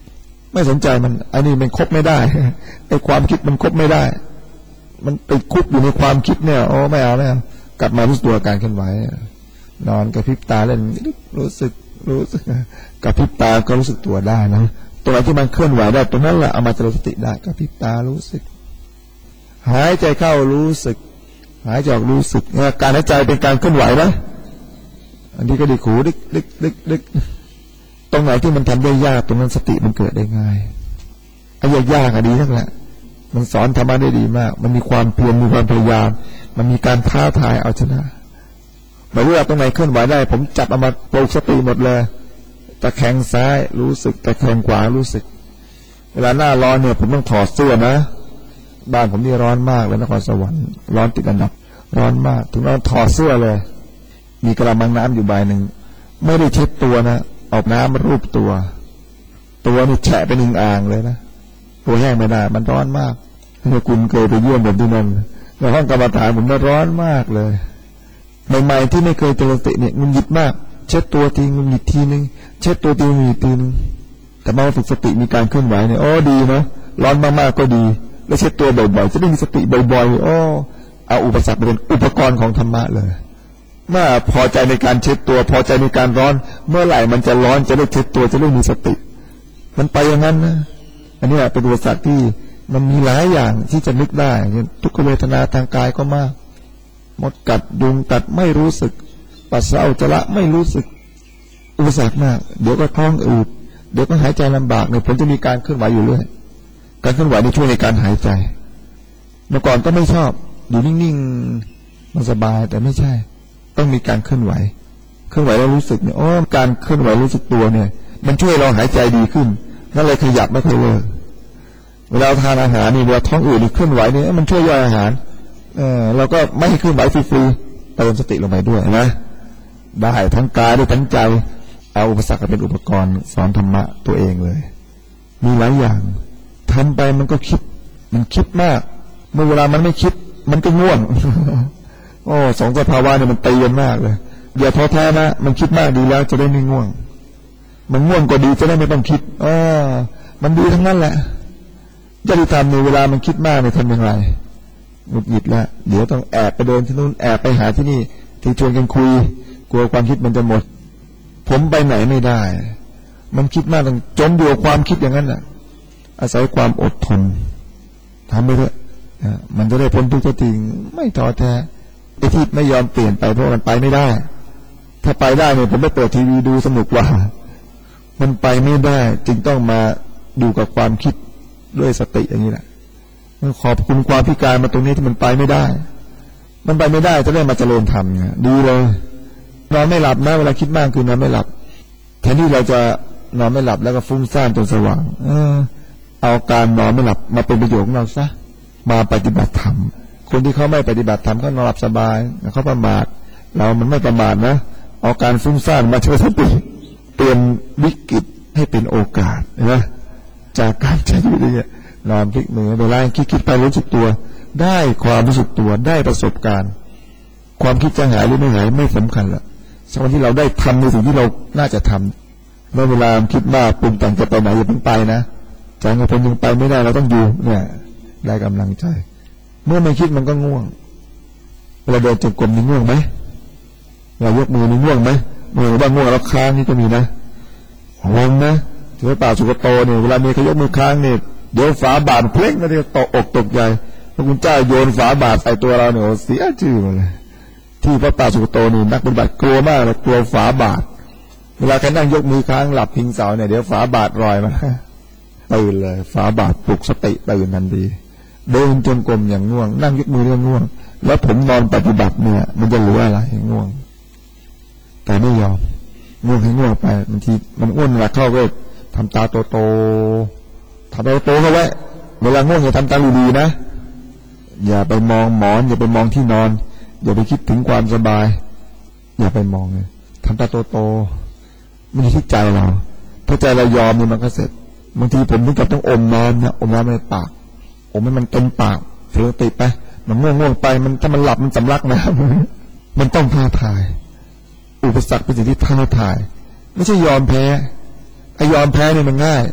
ไม่สนใจมันอันนี้มันคบไม่ได้ไอ้ความคิดมันคบไม่ได้มันไปคุกอยู่ในความคิดเนี่ยโอ้ไม่เอาไม่เอากลับมารู้ตัวการเคลื่อนไหวนอนกระพริบตาเล่นรู้สึกรู้สึกกระพริบตาก็รู้สึกตัวได้นะตัวที่มันเคลื่อนไหวได้ตรงนั้นแหละเอามาเจริญสติได้กระพริบตารู้สึกหายใจเข้ารู้สึกหายใจออกรู้สึกการหายใจเป็นการเคลื่อนไหวนะอันนี้ก็ดีขูดึกดึกดึกดึกตรงไหนที่มันทำได้ยากตรงนั้นสติมันเกิดได้ง่ายไอ้ยากๆอะดีนักแหละมันสอนธรรมะได้ดีมากมันมีความเพียรมีความพยายามมันมีการท้าทายเอาชนะไม่รู้ว่าตรงไหนเคลื่อนไหวได้ผมจับเอามาปลุกสติหมดเลยตะแคงซ้ายรู้สึกตะแคงขวารู้สึกเวลาหน้าร้อนเนี่ยผมต้องถอดเสื้อนะบ้านผมนี่ร้อนมากเลยนครสวรรค์ร้อนติดอันดับร้อนมากถึงต้องถอดเสื้อเลยมีกระมังน้ำอยู่ใบหนึ่งไม่ได้เช็ดตัวนะเอาน้ำมารูปตัวตัวนี่แฉะเป็นหนึ่งอ่างเลยนะตัวแห้งไม่ได้มันร้อนมากเมื่อคุณเคยไปเยี่ยมผมที่นั่นในห้องกรรมฐานผมน่าร้อนมากเลยใหม่ๆที่ไม่เคยเจริญสติเนี่ยมันหยิบมากเช็ดตัวทีมันหยิบทีนึงเช็ดตัวทีมันหยิบทีนึงแต่มาฝึกสติมีการเคลื่อนไหวเนี่ยโอ้ดีนะร้อนมากๆก็ดีแล้วเช็ดตัวบ่อยๆจะได้มีสติบ่อยๆโอ้เอาอุปสรรคเป็นอุปกรณ์ของธรรมะเลยเมื่อพอใจในการเช็ดตัวพอใจในการร้อนเมื่อไหร่มันจะร้อนจะได้เช็ดตัวจะได้มีสติมันไปอย่างนั้นนะอันนี้เป็นอุปสรรคที่มันมีหลายอย่างที่จะนึกได้ทุกขเวทนาทางกายก็มากมดกัดยุงกัดไม่รู้สึกปัสสาวะอุจจาระไม่รู้สึกอุปสรรคมากเดี๋ยวก็ท้องอืดเดี๋ยวก็หายใจลำบากเนี่ยผมจะมีการเคลื่อนไหวอยู่เรื่อยการเคลื่อนไหวนี่ช่วยในการหายใจเมื่อก่อนก็ไม่ชอบอยู่นิ่งๆมันสบายแต่ไม่ใช่ต้องมีการเคลื่อนไหวเคลื่อนไหวแล้วรู้สึกเนี่ยโอ้การเคลื่อนไหวรู้สึกตัวเนี่ยมันช่วยเราหายใจดีขึ้นนั่นเลยขยับไม่ค่อยเลิกเวลาทานอาหารนี่เวลาท้องอืดหรือเคลื่อนไหวเนี่ยมันช่วยย่อยอาหารเออเราก็ไม่ให้เคลื่อนไหวฟรีๆเติมสติลงไปด้วยนะได้ทั้งกายได้ทั้งใจเอาอุปสรรคเป็นอุปกรณ์สอนธรรมะตัวเองเลยมีหลายอย่างทำไปมันก็คิดมันคิดมากเมื่อเวลามันไม่คิดมันก็ง่วงโอ้สองสภาวะเนี่ยมันตีกันมากเลยอย่าท้อแท้นะมันคิดมากดีแล้วจะได้ไม่ง่วงมันง่วงก็ดีจะได้ไม่ต้องคิดอ๋อมันดีทั้งนั้นแหละญาติธรรมในเวลามันคิดมากเนี่ยทำอย่างไรหงุดหงิดแล้วเดี๋ยวต้องแอบไปเดินที่นู่นแอบไปหาที่นี่ที่ชวนกันคุยกลัวความคิดมันจะหมดผมไปไหนไม่ได้มันคิดมากต้องจมอยู่กับความคิดอย่างนั้นน่ะอาศัยความอดทนทำไปเถอะมันจะได้พ้นทุกข์จริงไม่ท้อแท้ไอ้ที่ไม่ยอมเปลี่ยนไปเพราะมันไปไม่ได้ถ้าไปได้เนี่ยผมไม่เปิดทีวีดูสนุกกว่ามันไปไม่ได้จึงต้องมาดูกับความคิดด้วยสติอย่างนี้แหละขอบคุณความพิการมาตรงนี้ที่มันไปไม่ได้มันไปไม่ได้จะได้มาเจริญธรรมไงดีเลยนอนไม่หลับนะเวลาคิดมากคือนอนไม่หลับแทนที่เราจะนอนไม่หลับแล้วก็ฟุ้งซ่านจนสว่างเออเอาการนอนไม่หลับมาเป็นประโยชน์ของเราซะมาปฏิบัติธรรมคนที่เขาไม่ปฏิบัติธรรมเขานอนหลับสบายเขาประมาทเรามันไม่ประมาทนะเอาการฟุ้งซ่านมาใช้สติเปลี่ยนวิกฤตให้เป็นโอกาสนะจากการใช้ชีวิตเนี่ยนอนพลิกมือเวลาคิดคิดไปรู้สึกตัวได้ความรู้สึกตัวได้ประสบการณ์ความคิดจะหายหรือไม่หายไม่สำคัญละสักวันที่เราได้ทำในสิ่งที่เราน่าจะทำเมื่อเวลาคิดมากปรุงแต่งจะไปไหนอย่าเพิ่งไปนะใจของคนยังไปไม่ได้เราต้องอยู่เนี่ยได้กำลังใจเมื่อไม่คิดมันก็ง่วงเวลาเดินจงกรมนี่ง่วงไหมเรายกมือนี่ง่วงไหมมือบ้างง่วงแล้วค้างนี่ก็มีนะห่วงนะถือป่าสุกโตเนี่ยเวลามีเขายกมือค้างเนี่ยเดี๋ยวฝาบาทเพล็กนะเดี๋ยวตกอกตกใจพระคุณเจ้าโยนฝาบาทใส่ตัวเราเนี่ยเสียชื่อมาเลยที่พระป่าสุกโตนี่นักปฏิบัติกลัวมากเลยกลัวฝาบาทเวลาใครนั่งยกมือค้างหลับพิงเสาเนี่ยเดี๋ยวฝาบาทลอยมาตื่นเลยฝาบาทปลุกสติตื่นทันทีเดินจงกรมอย่างง่วงนั่งยกมือเรื่องง่วงแล้วผมนอนปฏิบัติเนี่ยมันจะเหลืออะไรง่วงแต่ไม่ยอมง่วงให้ง่วงไปบางทีมันอ้วนหนักเข้าก็ทำตาโตๆทำตาโตเข้าไว้เวลาง่วงอย่าทำตาดีๆนะอย่าไปมองหมอนอย่าไปมองที่นอนอย่าไปคิดถึงความสบายอย่าไปมองเลยทำตาโตๆมันอยู่ที่ใจเราถ้าใจเรายอมเนี่ยมันก็เสร็จบางทีผมถึงกับต้องอมน้ำนะอมน้ำในปากอมให้มันเต็มปากเสียติไปมันง่วงง่วงไปมันถ้ามันหลับมันสำลักนะมันต้องท้าทายอุปสรรคเป็นสิ่งที่ท้าทายไม่ใช่ยอมแพ้ไอ้ยอมแพ้เนี่ยมันง่าย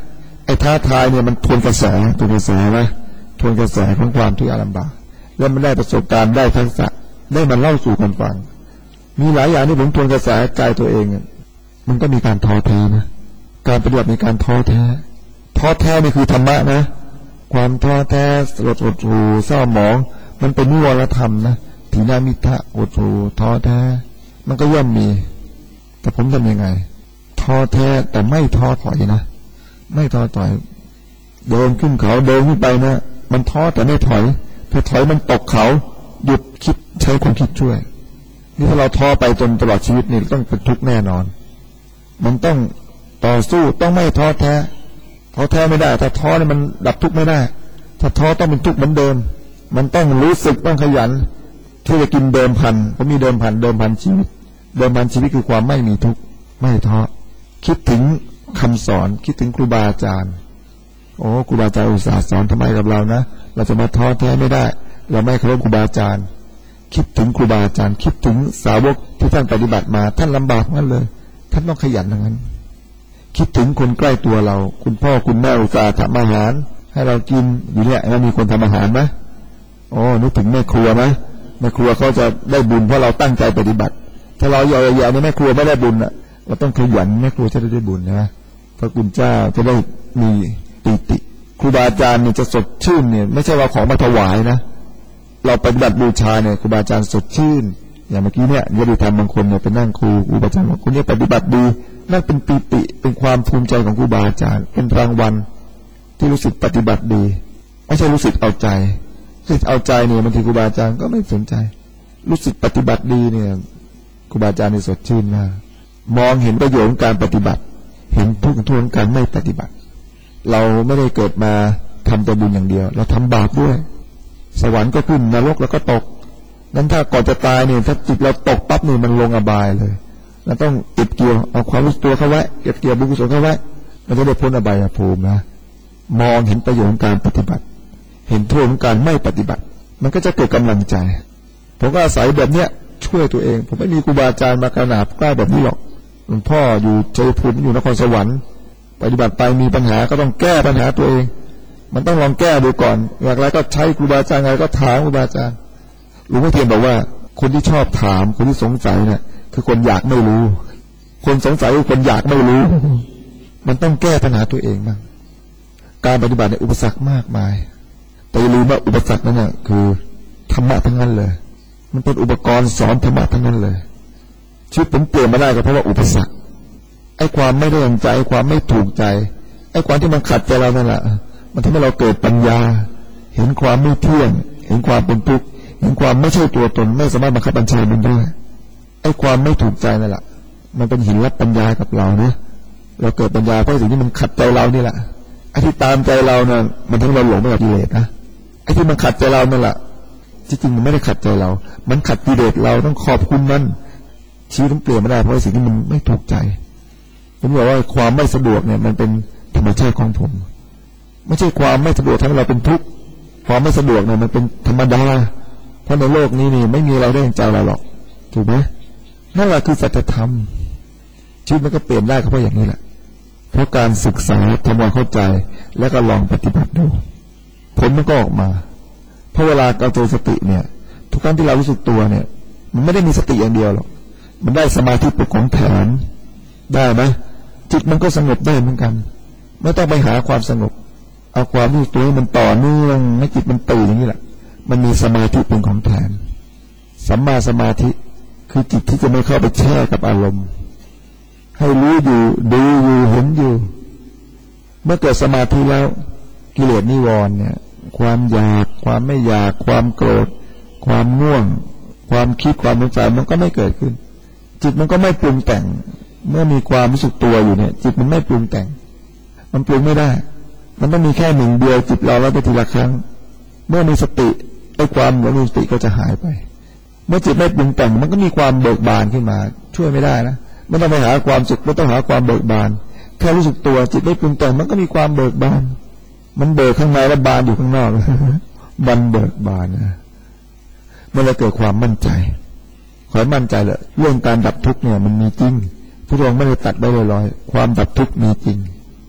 ไอ้ท้าทายเนี่ยมันทวนกระแสทวนกระแสไหมทวนกระแสของความทุกข์ยากลำบากแล้วมันได้ประสบการณ์ได้ทักษะได้มาเล่าสู่กันฟังมีหลายอย่างที่ผมทวนกระแสใจตัวเองมันก็มีการท้อแท้นะการปฏิบัติมีการท้อแท้ท้อแท้นี่คือธรรมะนะความท้อแท้สลดหดหู่เศร้าหมองมันเป็นนิวรธรรมนะถีนามิทะหดหู่ท้อแท้มันก็ย่อมมีแต่ผมทำยังไงท้อแท้แต่ไม่ท้อถอยนะไม่ท้อถอยเดินขึ้นเขาเดินขึ้นไปนะมันท้อแต่ไม่ถอยถ้าถอยมันตกเขาหยุดคิดใช้ความคิดช่วยนี่ถ้าเราท้อไปจนตลอดชีวิตนี่ต้องเป็นทุกข์แน่นอนมันต้องต่อสู้ต้องไม่ท้อแท้ท้อแท้ไม่ได้ถ้าท้อเนี่ยมันดับทุกข์ไม่ได้ถ้าท้อต้องเป็นทุกข์เหมือนเดิมมันต้องรู้สึกต้องขยันที่จะกินเดิมพันเพราะมีเดิมพันเดิมพันชีวิตเดิมพันชีวิตคือความไม่มีทุกข์ไม่ท้อคิดถึงคำสอนคิดถึงครูบาอาจารย์โอ้ครูบาอาจารย์อุตส่าห์สอนทำไมกับเรานะเราจะมาท้อแท้ไม่ได้เราไม่เคารพครูบาอาจารย์คิดถึงครูบาอาจารย์คิดถึงสาวกที่ท่านปฏิบัติมาท่านลำบากนั่นเลยท่านต้องขยันอย่างนั้นคิดถึงคนใกล้ตัวเราคุณพ่อคุณแม่อุตส่าห์ทำอาหารให้เรากินอยู่เนี่ยแล้วมีคนทำอาหารไหมโอ้นึกถึงแม่ครัวไหมแม่ครัวเขาจะได้บุญเพราะเราตั้งใจปฏิบัติถ้าเราเยอะๆเนี่ยแม่ครัวไม่ได้บุญอ่ะเราต้องขยันแม่ครัวจะได้บุญนะพระคุณเจ้าจะได้มีปิติครูบาอาจารย์เนี่ยจะสดชื่นเนี่ยไม่ใช่ว่าของมาถวายนะเราปฏิบัติบูชาเนี่ยครูบาอาจารย์สดชื่นอย่างเมื่อกี้เนี่ยญาติธรรมบางคนเนี่ยไปนั่งครูครูบาอาจารย์บอกคนนี้ปฏิบัติดีนั่นเป็นปิติเป็นความภูมิใจของครูบาอาจารย์เป็นรางวัลที่รู้สึกปฏิบัติดีไม่ใช่รู้สึกเอาใจรู้สึกเอาใจเนี่ยบางทีครูบาอาจารย์ก็ไม่สนใจรู้สึกปฏิบัติดีเนี่ยครูบาอาจารย์นี่สดชื่นมากมองเห็นประโยชน์ของการปฏิบัติเห็นทุกข์โทษของการไม่ปฏิบัติเราไม่ได้เกิดมาทำแต่บุญอย่างเดียวเราทำบาปด้วยสวรรค์ก็ขึ้นนรกแล้วก็ตกนั้นถ้าก่อนจะตายเนี่ยถ้าจิตเราตกปั๊บเนี่ยมันลงอบายเลยเราต้องเก็บเกี่ยวเอาความรู้ตัวเข้าไว้เก็บเกี่ยวบุญกุศลเข้าไว้มันจะได้พ้นอบายภูมินะมองเห็นประโยชน์ของการปฏิบัติเห็นโทษของการไม่ปฏิบัติมันก็จะเกิดกำลังใจผมก็อาศัยแบบเนี้ยช่วยตัวเองผมไม่มีครูบาอาจารย์มากระหนาบใกล้แบบนี้หรอกหลวงพ่ออยู่ชัยภูมิอยู่นครสวรรค์ปฏิบัติไปมีปัญหาก็ต้องแก้ปัญหาตัวเองมันต้องลองแก้ดูก่อนอยากไรก็ใช้ครูบาอาจารย์ไงก็ถามครูบาอาจารย์หลวงพ่อเทียนบอกว่าคนที่ชอบถามคนที่สงสัยเนี่ยคือคนอยากไม่รู้คนสงสัยคือคนอยากไม่รู้มันต้องแก้ปัญหาตัวเองบ้างการปฏิบัติเนี่ยอุปสรรคมากมายแต่อย่าลืมว่าอุปสรรคนั้นน่ะคือธรรมะทั้งนั้นเลยมันเป็นอุปกรณ์สอนธรรมะทั้งนั้นเลยชีวิตผมเปลี่ยนมาได้ก็เพราะว่าอุปสรรคไอ้ความไม่ได้ดังใจไอ้ความไม่ถูกใจไอ้ความที่มันขัดใจเรานั่นแหละมันทำให้เราเกิดปัญญาเห็นความไม่เที่ยงเห็นความเป็นทุกข์เห็นความไม่ใช่ตัวตนไม่สามารถบังคับบัญชามันได้ไอ้ความไม่ถูกใจนั่นแหละมันเป็นหินรับปัญญากับเราเนี่ยเราเกิดปัญญาเพราะสิ่งที่มันขัดใจเรานี่แหละไอ้ที่ตามใจเราเนี่ยมันทำให้เราหลงไปกับกิเลสนะไอ้ที่มันขัดใจเรานั่นแหละจริงๆมันไม่ได้ขัดใจเรามันขัดกิเลสเราต้องขอบคุณมันชีวิตมันเปลี่ยนไม่ได้เพราะสิ่งที่มันไม่ถูกใจผมบอกว่าความไม่สะดวกเนี่ยมันเป็นธรรมชาติของผมไม่ใช่ความไม่สะดวกทำให้เราเป็นทุกข์ความไม่สะดวกเนี่ยมันเป็นธรรมดาเพราะในโลกนี้นี่ไม่มีอะไรได้อย่างใจเราหรอกถูกไหมนั่นแหละคือสัจธรรมชีวิตมันก็เปลี่ยนได้ก็เพราะอย่างนี้แหละเพราะการศึกษาทำความเข้าใจแล้วก็ลองปฏิบัติดูผลมันก็ออกมาเพราะเวลาเราเจอสติเนี่ยทุกครั้งที่เรารู้สึกตัวเนี่ยมันไม่ได้มีสติอย่างเดียวหรอกมันได้สมาธิเป็นของแถมได้ไหมจิตมันก็สงบได้เหมือนกันไม่ต้องไปหาความสงบเอาความรู้ตัวให้มันต่อเนื่องให้จิตมันตื่นอย่างนี้แหละมันมีสมาธิเป็นของแถมสัมมาสมาธิคือจิตที่จะไม่เข้าไปแช่กับอารมณ์ให้รู้อยู่ดูอยู่เห็นอยู่เมื่อเกิดสมาธิแล้วกิเลสนิวรณ์เนี่ยความอยากความไม่อยากความโกรธความง่วงความคิดความสงสัยมันก็ไม่เกิดขึ้นจิตมันก็ไม่ปรุงแต่งเมื่อมีความรู้สึกตัวอยู่เนี่ยจิตมันไม่ปรุงแต่งมันปรุงไม่ได้มันต้องมีแค่หนึ่งเดียวจิตเราแล้วไปทีละครั้งเมื่อมีสติไอ้ความหลงลืมสติก็จะหายไปเมื่อจิตไม่ปรุงแต่งมันก็มีความเบิกบานขึ้นมาช่วยไม่ได้นะไม่ต้องไปหาความสุขไม่ต้องหาความเบิกบานแค่รู้สึกตัวจิตไม่ปรุงแต่งมันก็มีความเบิกบานมันเบิกข้างในแล้วบานอยู่ข้างนอกมันเบิกบานนะเมื่อเราเกิดความมั่นใจขอให้มั่นใจเลยเรื่องการดับทุกข์เนี่ยมันมีจริงพระองค์ไม่ได้ตัดได้ลอยๆความดับทุกข์มีจริง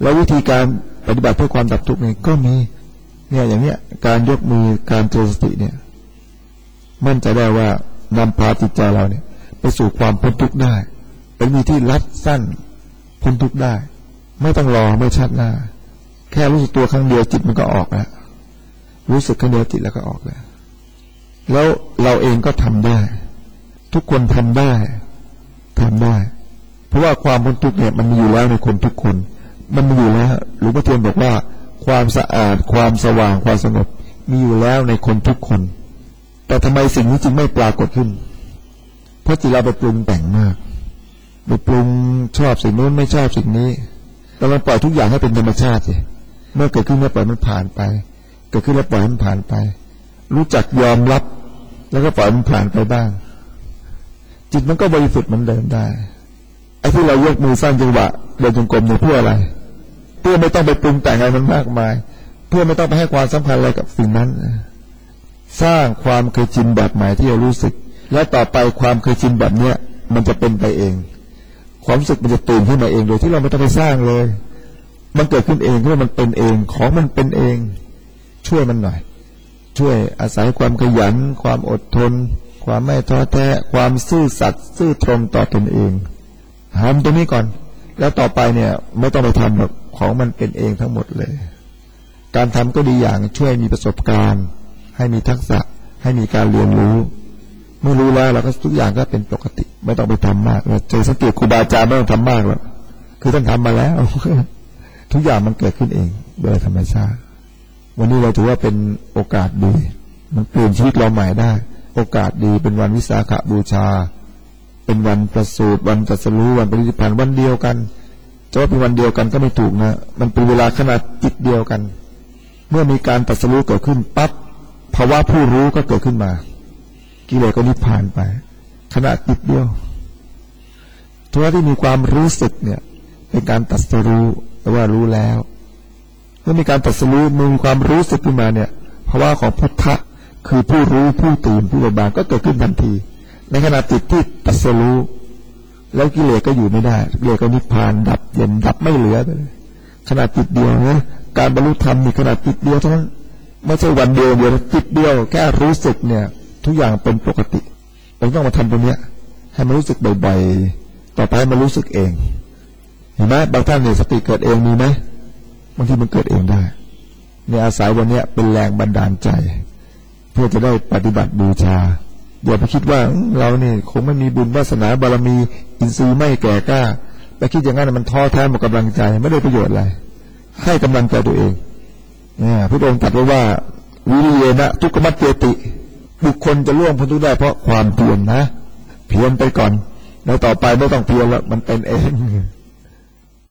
แล้ววิธีการปฏิบัติเพื่อความดับทุกข์นี่ก็มีเนี่ยอย่างเนี้ยการยกมือการเจริญสติเนี่ยมั่นใจได้ว่านำพาจิตใจเราเนี่ยไปสู่ความพ้นทุกข์ได้เป็นวิธีลัดสั้นพ้นทุกข์ได้ไม่ต้องรอไม่ชาติหน้าแค่รู้สึกตัวครั้งเดียวจิตมันก็ออกแล้วรู้สึกครั้งเดียวจิตแล้วก็ออกแล้วแล้วเราเองก็ทำได้ทุกคนทำได้ทำได้เพราะว่าความพ้นทุกข์เนี่ยมันมีอยู่แล้วในคนทุกคนมันมีอยู่แล้วหลวงพ่อเทียนบอกว่าความสะอาดความสว่างความสงบมีอยู่แล้วในคนทุกคนแต่ทำไมสิ่งนี้จึงไม่ปรากฏขึ้นเพราะจิตเราไปปรุงแต่งมากไปปรุงชอบสิ่งนู้นไม่ชอบสิ่งนี้เราลองปล่อยทุกอย่างให้เป็นธรรมชาติสิเมื่อเกิดขึ้นแล้วปล่อยมันผ่านไปเกิดขึ้นแล้วปล่อยมันผ่านไปรู้จักยอมรับแล้วก็ปล่อยมันผ่านไปบ้างจิตมันก็บริสุทธิ์เหมือนเดิมได้ไอ้ที่เรายกมือสร้างจังหวะเดินจงกรมเนี่ยเพื่ออะไรเพื่อไม่ต้องไปปรุงแต่งอะไรมันมากมายเพื่อไม่ต้องไปให้ความสำคัญอะไรกับสิ่งนั้นสร้างความเคยชินแบบใหม่ที่เรารู้สึกและต่อไปความเคยชินแบบเนี้ยมันจะเป็นไปเองความรู้สึกมันจะตื่นขึ้นมาเองโดยที่เราไม่ต้องไปสร้างเลยมันเกิดขึ้นเองเพราะมันเป็นเองของมันเป็นเองช่วยมันหน่อยช่วยอาศัยความขยันความอดทนความไม่ท้อแท้ความซื่อสัตย์ซื่อตรงต่อตนเองทำตรงนี้ก่อนแล้วต่อไปเนี่ยไม่ต้องไปทำแบบของมันเป็นเองทั้งหมดเลยการทำก็ดีอย่างช่วยมีประสบการณ์ให้มีทักษะให้มีการเรียนรู้เมื่อรู้แล้วเราก็ทุกอย่างก็เป็นปกติไม่ต้องไปทำมากเราเจอสังเกตครูบาอาจารย์ไม่ต้องทำมากหรอกคือท่านทำมาแล้วทุกอย่างมันเกิดขึ้นเองโดยธรรมชาติวันนี้เราถือว่าเป็นโอกาสดีมันเปลี่ยนชีวิตเราใหม่ได้โอกาสดีเป็นวันวิสาขบูชาเป็นวันประสูติวันตรัสรู้วันปรินิพพานวันเดียวกันจะว่าเป็นวันเดียวกันก็ไม่ถูกนะมันเป็นเวลาขนาดจิตเดียวกันเมื่อมีการตรัสรู้เกิดขึ้นปั๊บภาวะผู้รู้ก็เกิดขึ้นมากิเลสก็นิพพานไปขณะจิตเดียวทุกท่านที่มีความรู้สึกเนี่ยเป็นการตรัสรู้แต่ว่ารู้แล้วเมื่อมีการตรัสรู้มีความรู้สึกขึ้นมาเนี่ยภาวะของพุทธะคือผู้รู้ผู้ตื่นผู้เบิกบานก็เกิดขึ้นทันทีในขณะจิตที่ตรัสรู้แล้วกิเลสก็อยู่ไม่ได้กิเลสก็นิพพานดับเย็นดับไม่เหลือเลยขณะจิตเดียวนะการบรรลุธรรมมีขณะจิตเดียวเท่านั้นไม่ใช่วันเดียวเดียวจิตเดียวแค่รู้สึกเนี่ยทุกอย่างเป็นปกติเราต้องมาทำตรงนี้ให้มันรู้สึกบ่อยๆต่อไปมันรู้สึกเองเห็นไหมบางท่านเนี่ยสติเกิดเองมีไหมบางทีมันเกิดเองได้ในอาศัยวันนี้เป็นแรงบันดาลใจเพื่อจะได้ปฏิบัติบูชาอย่าไปคิดว่าเราเนี่ยคงไม่มีบุญวาสนาบารมีอินทรีย์ไม่แก่กล้าไปคิดอย่างนั้นมันท้อแท้หมดกำลังใจไม่ได้ประโยชน์อะไรให้กำลังใจตัวเองเนี่ยพระองค์ตรัสไว้ว่าวิริยนะทุกขมัจเจติบุคคลจะล่วงพ้นทุกข์ได้เพราะความเพียรนะเพียรไปก่อนแล้วต่อไปไม่ต้องเพียรแล้วมันเป็นเอง